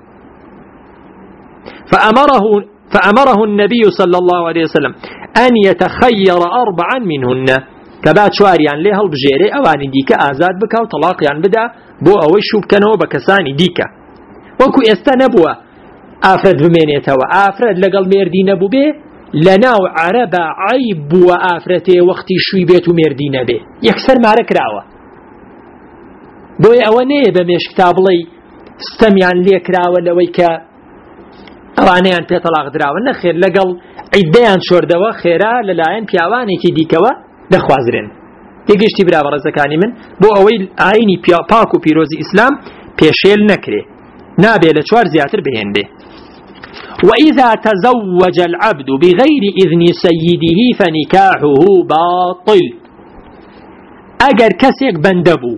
فأمره النبي صلى الله عليه وسلم أن يتخير 4 منهن كبات شواريان ليها البجيري أواني ديكا آزاد بكا وطلاقيان بدا بو أوي شوب كانوا بكساني ديكا وكو استنبوا آفرد بمينيتوا آفرد لقل ميردين بو بي لناو عربا عيب وآفرته وقتي شوي بيتو ميردين بي يكسر مارك راوة بو أواني بميش كتابلي استميان ليك راوة لويكا ئەوانەیان پێ تەلاق دراوە نەخێر لەگەڵ عیددەیان شۆردەوە خێرا لەلایەن پیاوانێکی دیکەوە دەخوازرێن. تێگەشتی برا بەڕێزەکانی من بۆ ئەوەی ئاینی پاک و پیرۆزی ئیسلام پێشێل نەکرێ نابێ لە 4 زیاتر بهێندێ. وإذا تزوج العبد بغير إذن سيده فنكاحه باطل. ئەگەر کەسێک بەندە بوو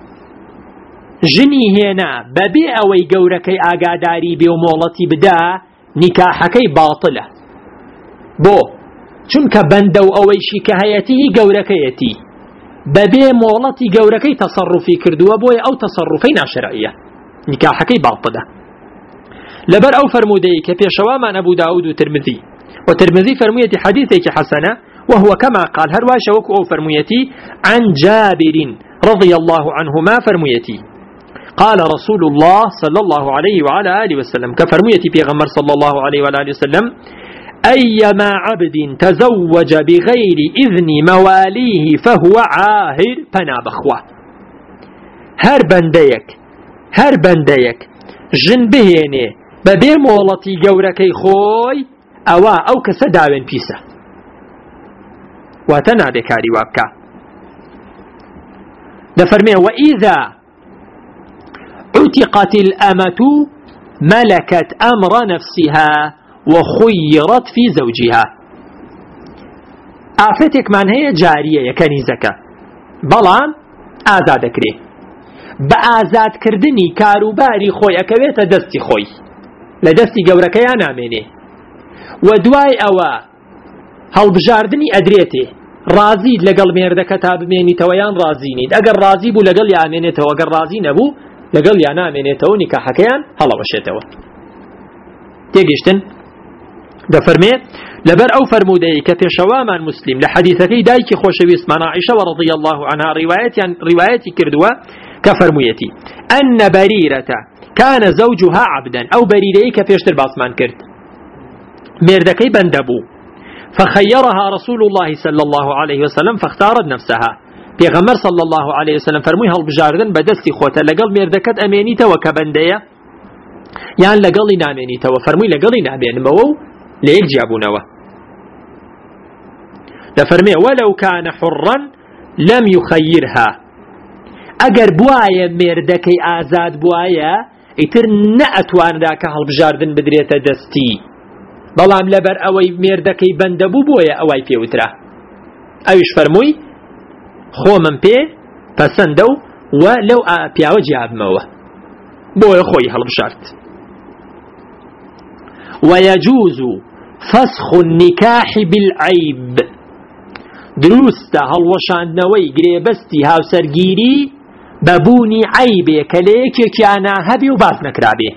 ژنی هێنا بەبێ ئەوەی گەورەکەی ئاگاداری بێ و مۆڵەتی بدا نیکاحەکەی باتڵە. بۆ چونکە بەندە و ئەوەیشی کە هەیەتی گەورەکەیەتی بەبێ مۆڵەتی گەورەکەی تەسەڕوفی کردووە بۆیە ئەو تەسەڕوفەی ناشەرعیە نیکاحەکەی باتڵە. لەبەر ئەو فەرمودەی کە پێشەوامان ئەبوو داود و ترمذی وترمذي فرميتي حديثك حسنة وهو كما قال هرواش وكو أو فرميتي عن جابر رضي الله عنهما فرميتي قال رسول الله صلى الله عليه وعلى آله وسلم كفرميتي بيغمر صلى الله عليه وعلى آله وسلم أيما عبد تزوج بغير إذن مواليه فهو عاهر فنا بخوة. هر بنديك ژن بهێنێ بەبێ مۆڵەتی گەورەکەی خۆی ئەو کەسە داوێن پیسە، واتە نابێ کاری وا بکە. دەفەرمێ وئیذا عتقت الأمة ملكت أمر نفسها وخيرت في زوجها. ئافرەتێکمان هەیە جاریەیە کەنیزەکە، بەڵام ئازادەکرێ، بە ئازادکردنی کاروباری خۆی ئەکەوێتە دەستی خۆی، لە دەستی گەورەکەیان نامێنێ، و دوای ئەوە هەڵبژاردنی ئەدرێتێ ڕازیت لەگەڵ مێردەکە تا بمێنیتەوە یان ڕازی نیت. ئەگەر ڕازی بوو لەگەڵ یامێنێتەوە، ئەگەر ڕازی نەبوو لەگەڵ یا نامێنێتەوە، نیکاحەکەیان هەڵەوەشێتەوە. تێگەیشتن؟ دەفەرمێ لەبەر ئەو فەرموودەی کە پێشەوامان مسلم لە حەدیثەکەی دایکی خۆشەویستمان عائشە رضی الله عنها ڕیوایەتی کردووە کە فەرموویەتی ئەن بەریرەتە كان زوجها عبدا، ئەو بەریرەی کە پێشتر باسمان کرد مێردەکەی بەندە بوو، فخيرها رسول الله صلى الله عليه وسلم فاختارت نفسها. پیغمبر صلى الله عليه وسلم فرمووی هەڵبژاردن بەدەستی خۆتە، لەگەڵ مێردەکەت ئەمێنیتەوە کە بەندەیە یان لەگەڵی نامێنیتەوە، فەرمووی لەگەڵی نامێنمەوە و لە یەک جیابوونەوە. دەفەرمێ وەلەو کانە حڕەن لەم یخەیرها، ئەگەر بوایە مێردەکەی ئازاد بوایە ئیتر نەئەتوانرا کە هەڵبژاردن بدرێتە دەستی، بەڵام لەبەر ئەوەی مێردەکەی بەندە بوو بۆیە ئەوای پێوترا. ئەویش فەرمووی خۆمم پێ پەسەندە و لەو پیاوە جیابمەوە، بۆیە خۆی هەڵبژارد. ويجوز فسخ النكاح بالعيب، دروستە هەڵوەشاندنەوەی گرێبەستی هاوسەرگیری بەبوونی عیبێ کە لە یەکێکیانە هەبێ و باز نەکرابێ.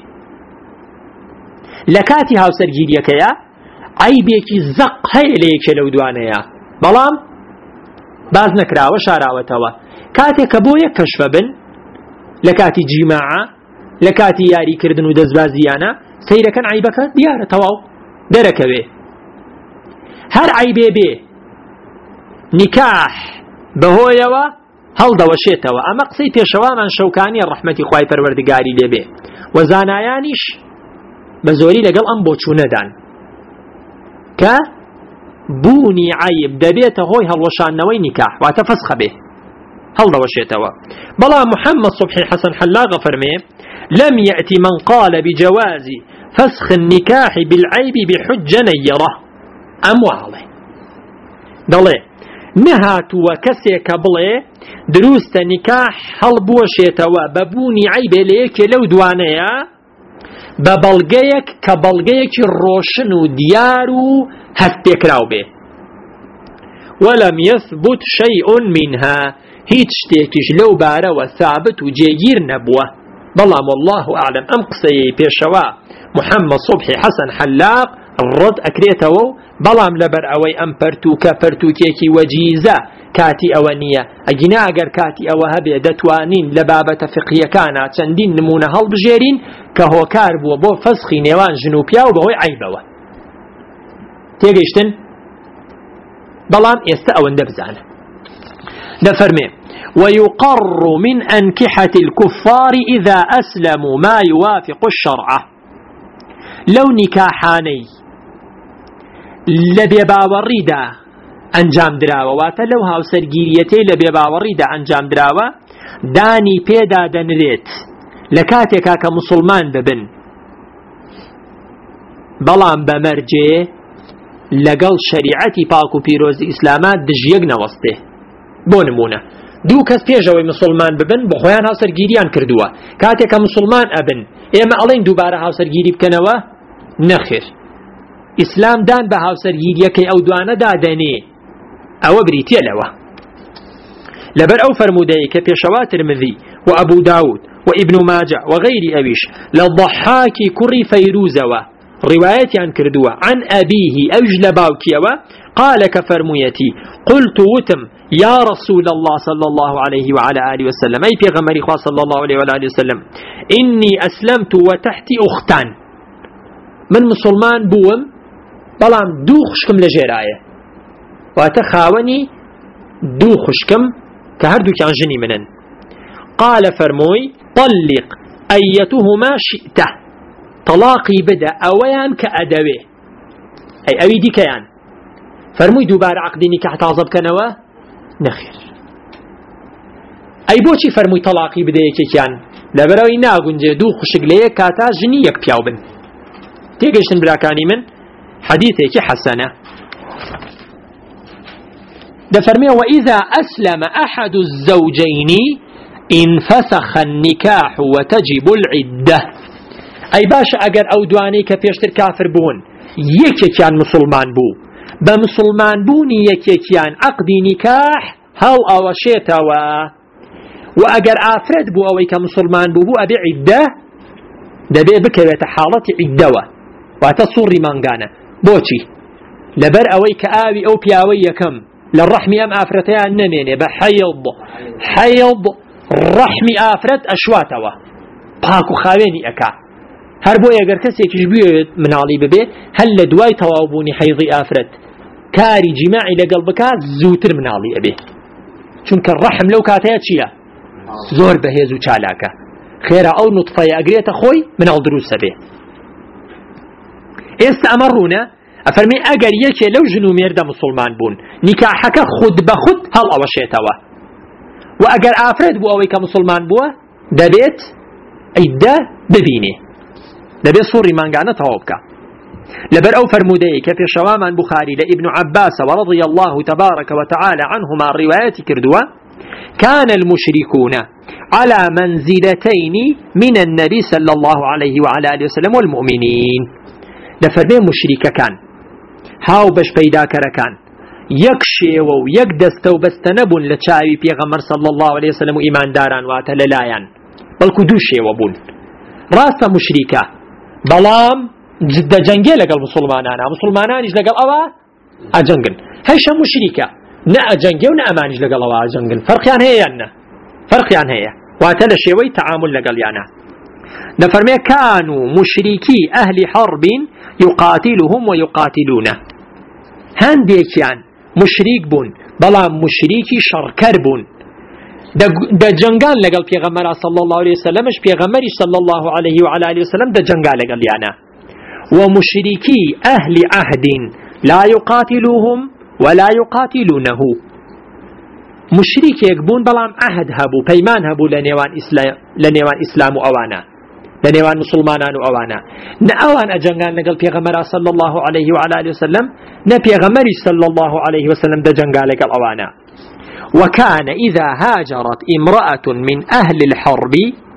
لە کاتی هاوسەرگیریەکەیە عیبێکی زەق هەیە لە یەکێ لەو دوانەیە، بەڵام باز نەکراوە، شاراوەتەوە. کاتێک کە بۆ یەک کەشفە بن لە کاتی جیماعە، لە کاتی یاریکردن و دەستبازیانە، سەیرەکەن عیبەکە دیارە تەواو دەرەکەوێ. هەر عیبێ بێ نیکاح بەهۆیەوە هەڵدەوەشێتەوە. ئەمە قسەی پێشەوامان شەوکانیە ڕەحمەتی خوای پەروەردگاری لێبێ، و زانایانیش بە زۆری لەگەڵ ئەم بۆچوونەدان کە بوونی عیب دەبێتە هۆی هەڵوەشاندنەوەی نیکاح، واتە فەسخە بێ، هەڵدەوەشێتەوە. بەڵام محەممەد صبحی حەسەن حەلاغە فەرمێ لم يأتي من قال بجواز فسخ النكاح بالعيب بحجة نيرة. أمواله دڵێ نەهاتووە کەسێک کە بڵێ دروستە نیکاح هەڵبوەشێتەوە بە بوونی عیبێ لە یەکێ لەو دوانەیە بە بەڵگەیەک کە بەڵگەیەکی ڕۆشن و دیار و هەست پێکراو بێ. وەلەم یەثبت شەیء منها، هیچ شتێکیش لەو بارەوە ثابت و جێگیر نەبووە. بەڵام والله ئەعلەم ئەم قسەیەی پێشەوا محەممەد صبحی حەسەن حەلاق ڕەد ئەکرێتەوە، بەڵام لەبەر ئەوەی ئەم پەرتووکە پەرتووکێکی وەجیزە کاتی ئەوە نییە. ئەگینا ئەگەر کاتی ئەوە هەبێ دەتوانین لە بابەتە فقیەکانە چەندین نمونە هەڵبژێرین کە هۆکار بووە بۆ فەسخی نێوان ژن و پیا و بەهۆی عیبەوە. تێگەیشتن؟ بەڵام ئێستا ئەوەندە بزانە. دەفەرمێ ويقر من أنكحة الكفار إذا أسلموا ما يوافق الشرع. لو نكاحاني لبي باوريدا أنجام دراوة، واتا لو هاو سرگيريتي لبي باوريدا أنجام دراوة داني بيدا دنريت لكاتيكا كمسلمان ببن، بلان بمرجي لقل شريعتي باكو بيروز إسلامات دجيق نوسته. بۆ نمونە دوو کەس پێشەوەی مسلمان ببن بە خۆیان هاوسەرگیریان کردووە، کاتێکە مسلمان ئەبن ئێمە ئەڵێن دووبارە هاوسەرگیری بکەنەوە؟ نەخێر. ئیسلام دان بە هاوسەرگیریەکەی ئەو دوانە دادەنێ، ئەوە بریتیە لەوە. لەبەر ئەو فەرموودەیە کە پێشەوا ترمذی و ئەبوو داود و ئیبن ماجە و غەیری ئەویش لە ضەحاکی کوڕی فەیروزەوە ڕوايتيان كردوا عن أبيه أوج لباوكيوا قال كفرميتي قلت وتم يا رسول الله صلى الله عليه وعلى آله وسلم أي بيغمري خواه صلى الله عليه وعلى آله وسلم إني أسلمت وتحتي أختان من مسلمان بوم بلام دو خشكم لجيراية واتخاوني دو خشكم كهردو كان جني منن. قال فرموي طلق أيتهما شئت طلاقي بدا أويان كأدوي أي أوي دي كيان فرموي دوبار عقد نكاح تعظب كنوا نخير أي بوشي فرموي طلاقي بدا يكيان لبراوي ناقنجي دو خشق ليك كاتا جني يك بياوبن تيجيشن براكاني من حديثك حسنة دفرمي وإذا أسلم أحد الزوجين انفسخ النكاح وتجب العدة أي باش أجر أو دواني كبيشتر كافر بون يكيان مسلمان بو بمسلمان بوني يكيان عقد نكاح هل أوشيتا وأجر آفرد بو أوي كمسلمان بو أبي عدة دبي بكرة حالة عدة وتصور مانغانا بوشي لبر أوي كآوي أو بياوي يكم للرحم أم آفرتيان نميني حيض رحمي آفرت أشواتوا باكو خاويني أكا هربو يقر كسي كجبيو من علي ببي هل لدواي توابوني حيضي آفرت كاري جماعي لقلبك زوتر من علي أبي چونك الرحم لو كاتيا چيا زور بهيزو چالاكا خيرا أو نطفة أقريت أخوي من الدروس به استأمرونا أفرمي أقر يكي لو جنو ميرد مسلمان بون نكاحك خد بخد هل أوشيتوا وأقر آفرد بو أوي كمسلمان بوا دبيت عدة ببيني دبيت صوري مانقانا توابكا لبر أو فرمودي كفي شواما بخاري لابن عباس ورضي الله تبارك وتعالى عنهما الروايات كردوا كان المشركون على منزلتين من النبي صلى الله عليه وعلى آله وسلم والمؤمنين لفرمي مشركة كان هاو باش پیدا كركان يك شيوو يك دستو بستنبون لچاوي پیغمبر صلى الله عليه وسلم ايمان داران واتا للايان بلكو دو شيوو بون راستا مشركة بلام جد جنگي لقل مسلمانانيش لقل اوا اجنگن هيشا مشركة نا اجنگي ونا امانيش لقل اوا اجنگن فرقيان هي واتا لشيوي تعامل لقل يانا نفرمي كانوا مشركي أهل حرب يقاتلهم ويقاتلونه هنديكيان مشريك بون بلا مشريكي شركر بون دا جنگان لقل پیغمبر صلى الله عليه وسلم پیغمبر صلى الله عليه وعلى آله وسلم دا جنگان لقل يانا ومشركي أهل عهد لا يقاتلوهم ولا يقاتلونه مشريك يكبون بلام عهد هبو بيمان هبو لنيوان إسلام أوانا لنيوان مسلمانان أوانا نأوان أجنغان لقل پیغمبر صلى الله عليه وعلى آله وسلم نبيغمبر صلى الله عليه وسلم دا جنغان لقل أوانا وكان إذا هاجرت امرأة من أهل الحرب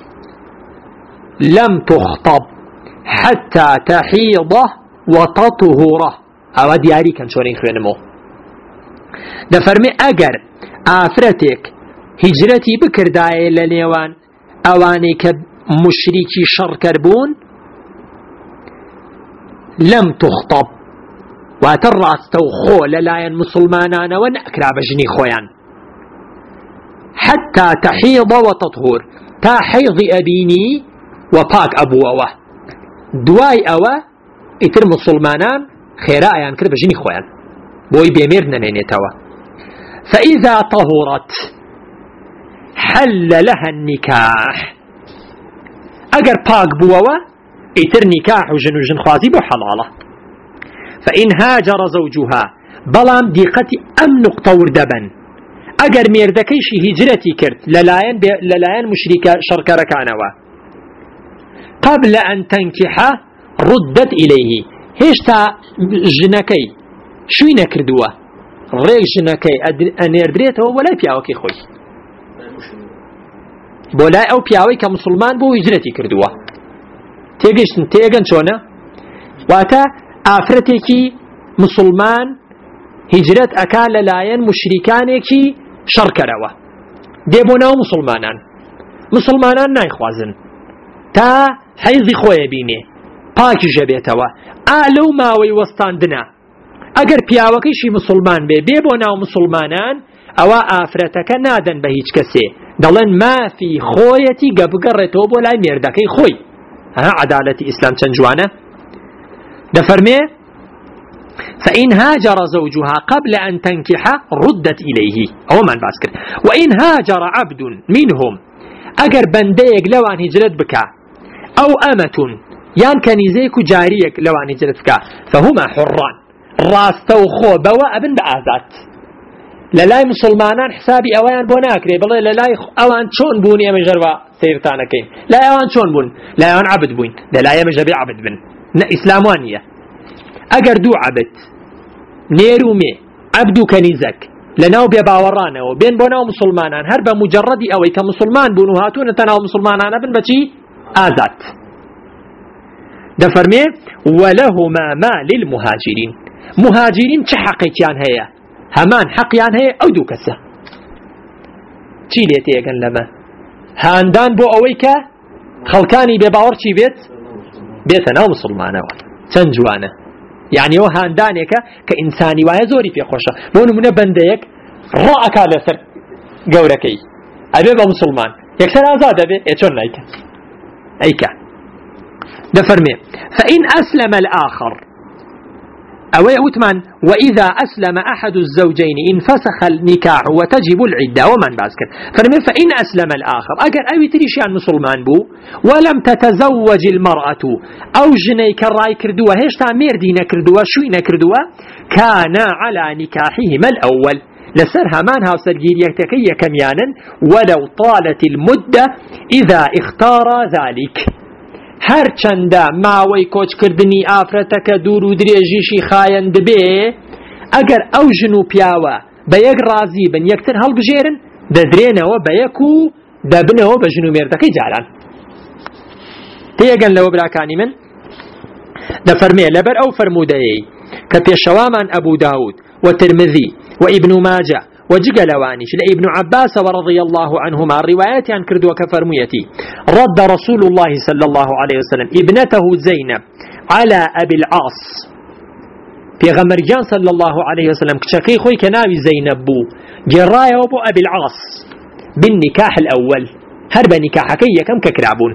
لم تخطب حتى تحيض وتطهره أو دياري كان شورين خوينمو دفرمي أجر آفرتك هجرتي بكر داي لنيوان أواني كمشركي شركر بون لم تخطب واترأس توخو للاين مسلمانان ونأكرا بجني خويان حتى تحيض وتطهر تا حيض أبيني وباك أبوه دواي أوا اتر مسلمانان خيراء ينكر بجني خويان بوي بيميرنا نينيتوا فإذا طهرت حل لها النكاح أجر باك بوا اتر نكاح جن خوازي بو حلالة فإن هاجر زوجها بلام ديقتي أم نقطة وردبا أجر ميردكيش هجرتي كرت للاين مشركة شركة ركانوا قبل أن تنكح ردت إليه هشتا جنكي شوي نكردوا ريك جنكي أنيردريته ولا بياوكي خوي بولا أو بياوي كمسلمان بو هجرتي كردوا تيجن شونا واتا آفرتكي مسلمان هجرت أكال لاين مشركانكي شركروا ديبونا مسلمانان نايخوازن تا حيزي خويا بيني باكي جبيتوا آلو ماوي وستاندنا اگر پیاوەکەیشی مسلمان بێ بۆ ناو مسلمانان ئەوە ئافرەتەکە نادەن بە هیچ کەسێ دەڵێن مافی خۆیەتی گەبگەڕێتەوە بۆ لای مێردەکەی خۆی عەدالەتی ئیسلام چەند جوانە دەفەرمێ فإن هاجر زوجها قبل أن تنكح ردت إليه أو من باسكر وإن هاجر عبد منهم أجر بنديق لوان هجرت بك أو أمة يان كنيزيك جاريك لواني جلسك فهما حران راستوخو بوا أبن بآزات للاي مسلمانان حسابي أوان بوناكري بل للاي أوان شون بوني أما جروا سيرتانكين لا أوان شون بون لا أوان عبد بون لا يمجبي عبد بن إسلاموانية أجر دو عبد نيرو مي عبدو كنيزك لناو بيباورانه وبين بوناو مسلمانان هرب مجردي أوي كمسلمان بونو هاتون تناو مسلمانان ابن بچي آزات دفرمي ولهما ما للمهاجرين مهاجرين چه حقيتيان هيا همان حقيان هيا أو دو كسا چي ليتي يقن لما هاندان بو أويك خلقاني بباور چي بيت ناو مسلمانه تنجوانه يعني هو هاندانيك كإنساني وهي زوري في خوشة بونو من بنديك رأك على سر قوركي أبي مسلمان يكسر آزاد أبي يتشون لايك أيكا دفرمي فإن أسلم الآخر أو يؤتمن وإذا أسلم أحد الزوجين انفسخ النكاح وتجب العدة ومن باسكت فرمي فإن أسلم الآخر أجر أوي تريشان مسلمان بو ولم تتزوج المرأة أو جني كراي كردوا هيش تعمير دينا كردوا شوي نكردوا كان على نكاحهما الأول لسرها مانها سرجيريتكي كميانا ولو طالت المدة إذا اختار ذلك هر چنده ماوەی کۆچکردنی ئافرەتەکە دوور و درێژیشی خایەن دەبێ ئەگەر ئەو ژن و پیاوە بە یەک ڕازی بن یەکتر هەڵبژێرن دەدرێنەوە بە یەک و دەبنەوە بە ژن و مێردەکەی جاران تێگەن لەوە براکانی من دەفەرمێ لەبەر ئەو فەرموودەیەی کە پێشەوامان ئەبوو داود و ترمذی و ئیبن ماجە وجقلوانيش لابن عباس ورضي الله عنهما الروايات عن كردوك فرميتي رد رسول الله صلى الله عليه وسلم ابنته زينب على أبي العاص في غمرجان صلى الله عليه وسلم كشكي خوي كناوي زينب بو جرايا وبو أبي العاص بالنكاح الأول هرب نكاحكي كم ككرابون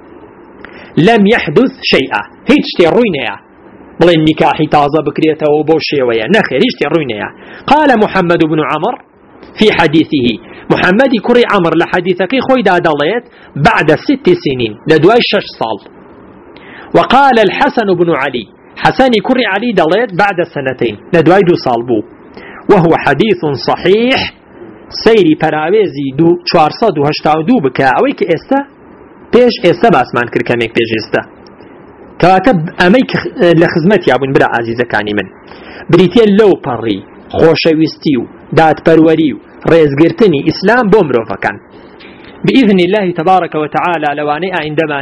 لم يحدث شيئا هيج تيروينيا بل النكاح تازة بكريته وبوشي ويا نخير هيج تيروينيا قال محمد بن عمر في حديثه محمد كري عمر لحديثك خوي دادليت بعد 6 سنين لدواي 6 صال وقال الحسن بن علي حسن كري علي دليت بعد 2 لدواي 2 صال بو وهو حديث صحيح سيري براويزي 482 بك اويك استا بيش استا باسمان كركميك بيش استا كاتب اميك لخزمتي ابو برا عزيزه كاني من بريتيل لو باري خوشويستيو دات پروریو رزگرتنی اسلام بومرو فکن بإذن الله تبارك وتعالى لواني عندما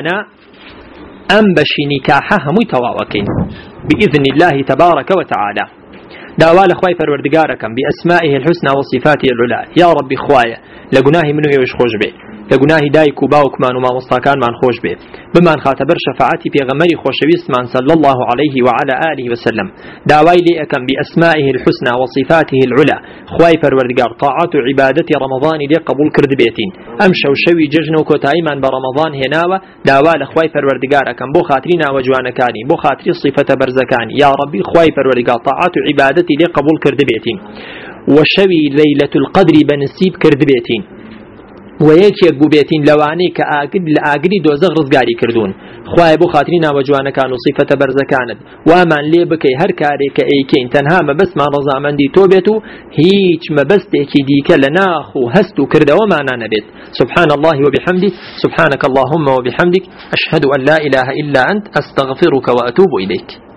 أم بشي نكاحه متواوكين بإذن الله تبارك وتعالى داوال خواي فروردقاركم بأسمائه الحسنى وصفاته العلى يا رب خوايا لقناه منه يوش خوش به لقناه دايك وباوك مان وما مستاكان مان خوش به بمان خاتبر شفاعتي في غمري خوشويست مان صلى الله عليه وعلى آله وسلم داوي لئكم بأسمائه الحسنى وصفاته العلى خواي فروردقار طاعات عبادة رمضان لي قبول كرد بيتين أمشو شوي ججنو كوتايمان برمضان هناوة داوال خواي فروردقاركم بو خاطرنا وجوانكاني بو خاطري صفة برزكاني يا ربي خواي فروردقار طاعات عبادتي لي قبول كرد بيتين وشوي ليلة القدر بنسيب كرد بيتين ويكيك بوبيتين لواني كآقد لآقدي دوزغ رزقاري كردون خواهي بو خاطرنا وجوانا كانوا صفة برزكاند وامان لي بكي هر كاري كأيكين تنها ما بس ما رزامن دي توبيتو هيج ما بس تيكي ديك لناخو هستو كرد وما نانبت سبحان الله وبحمده سبحانك اللهم وبحمدك أشهد أن لا إله إلا أنت أستغفرك وأتوب إليك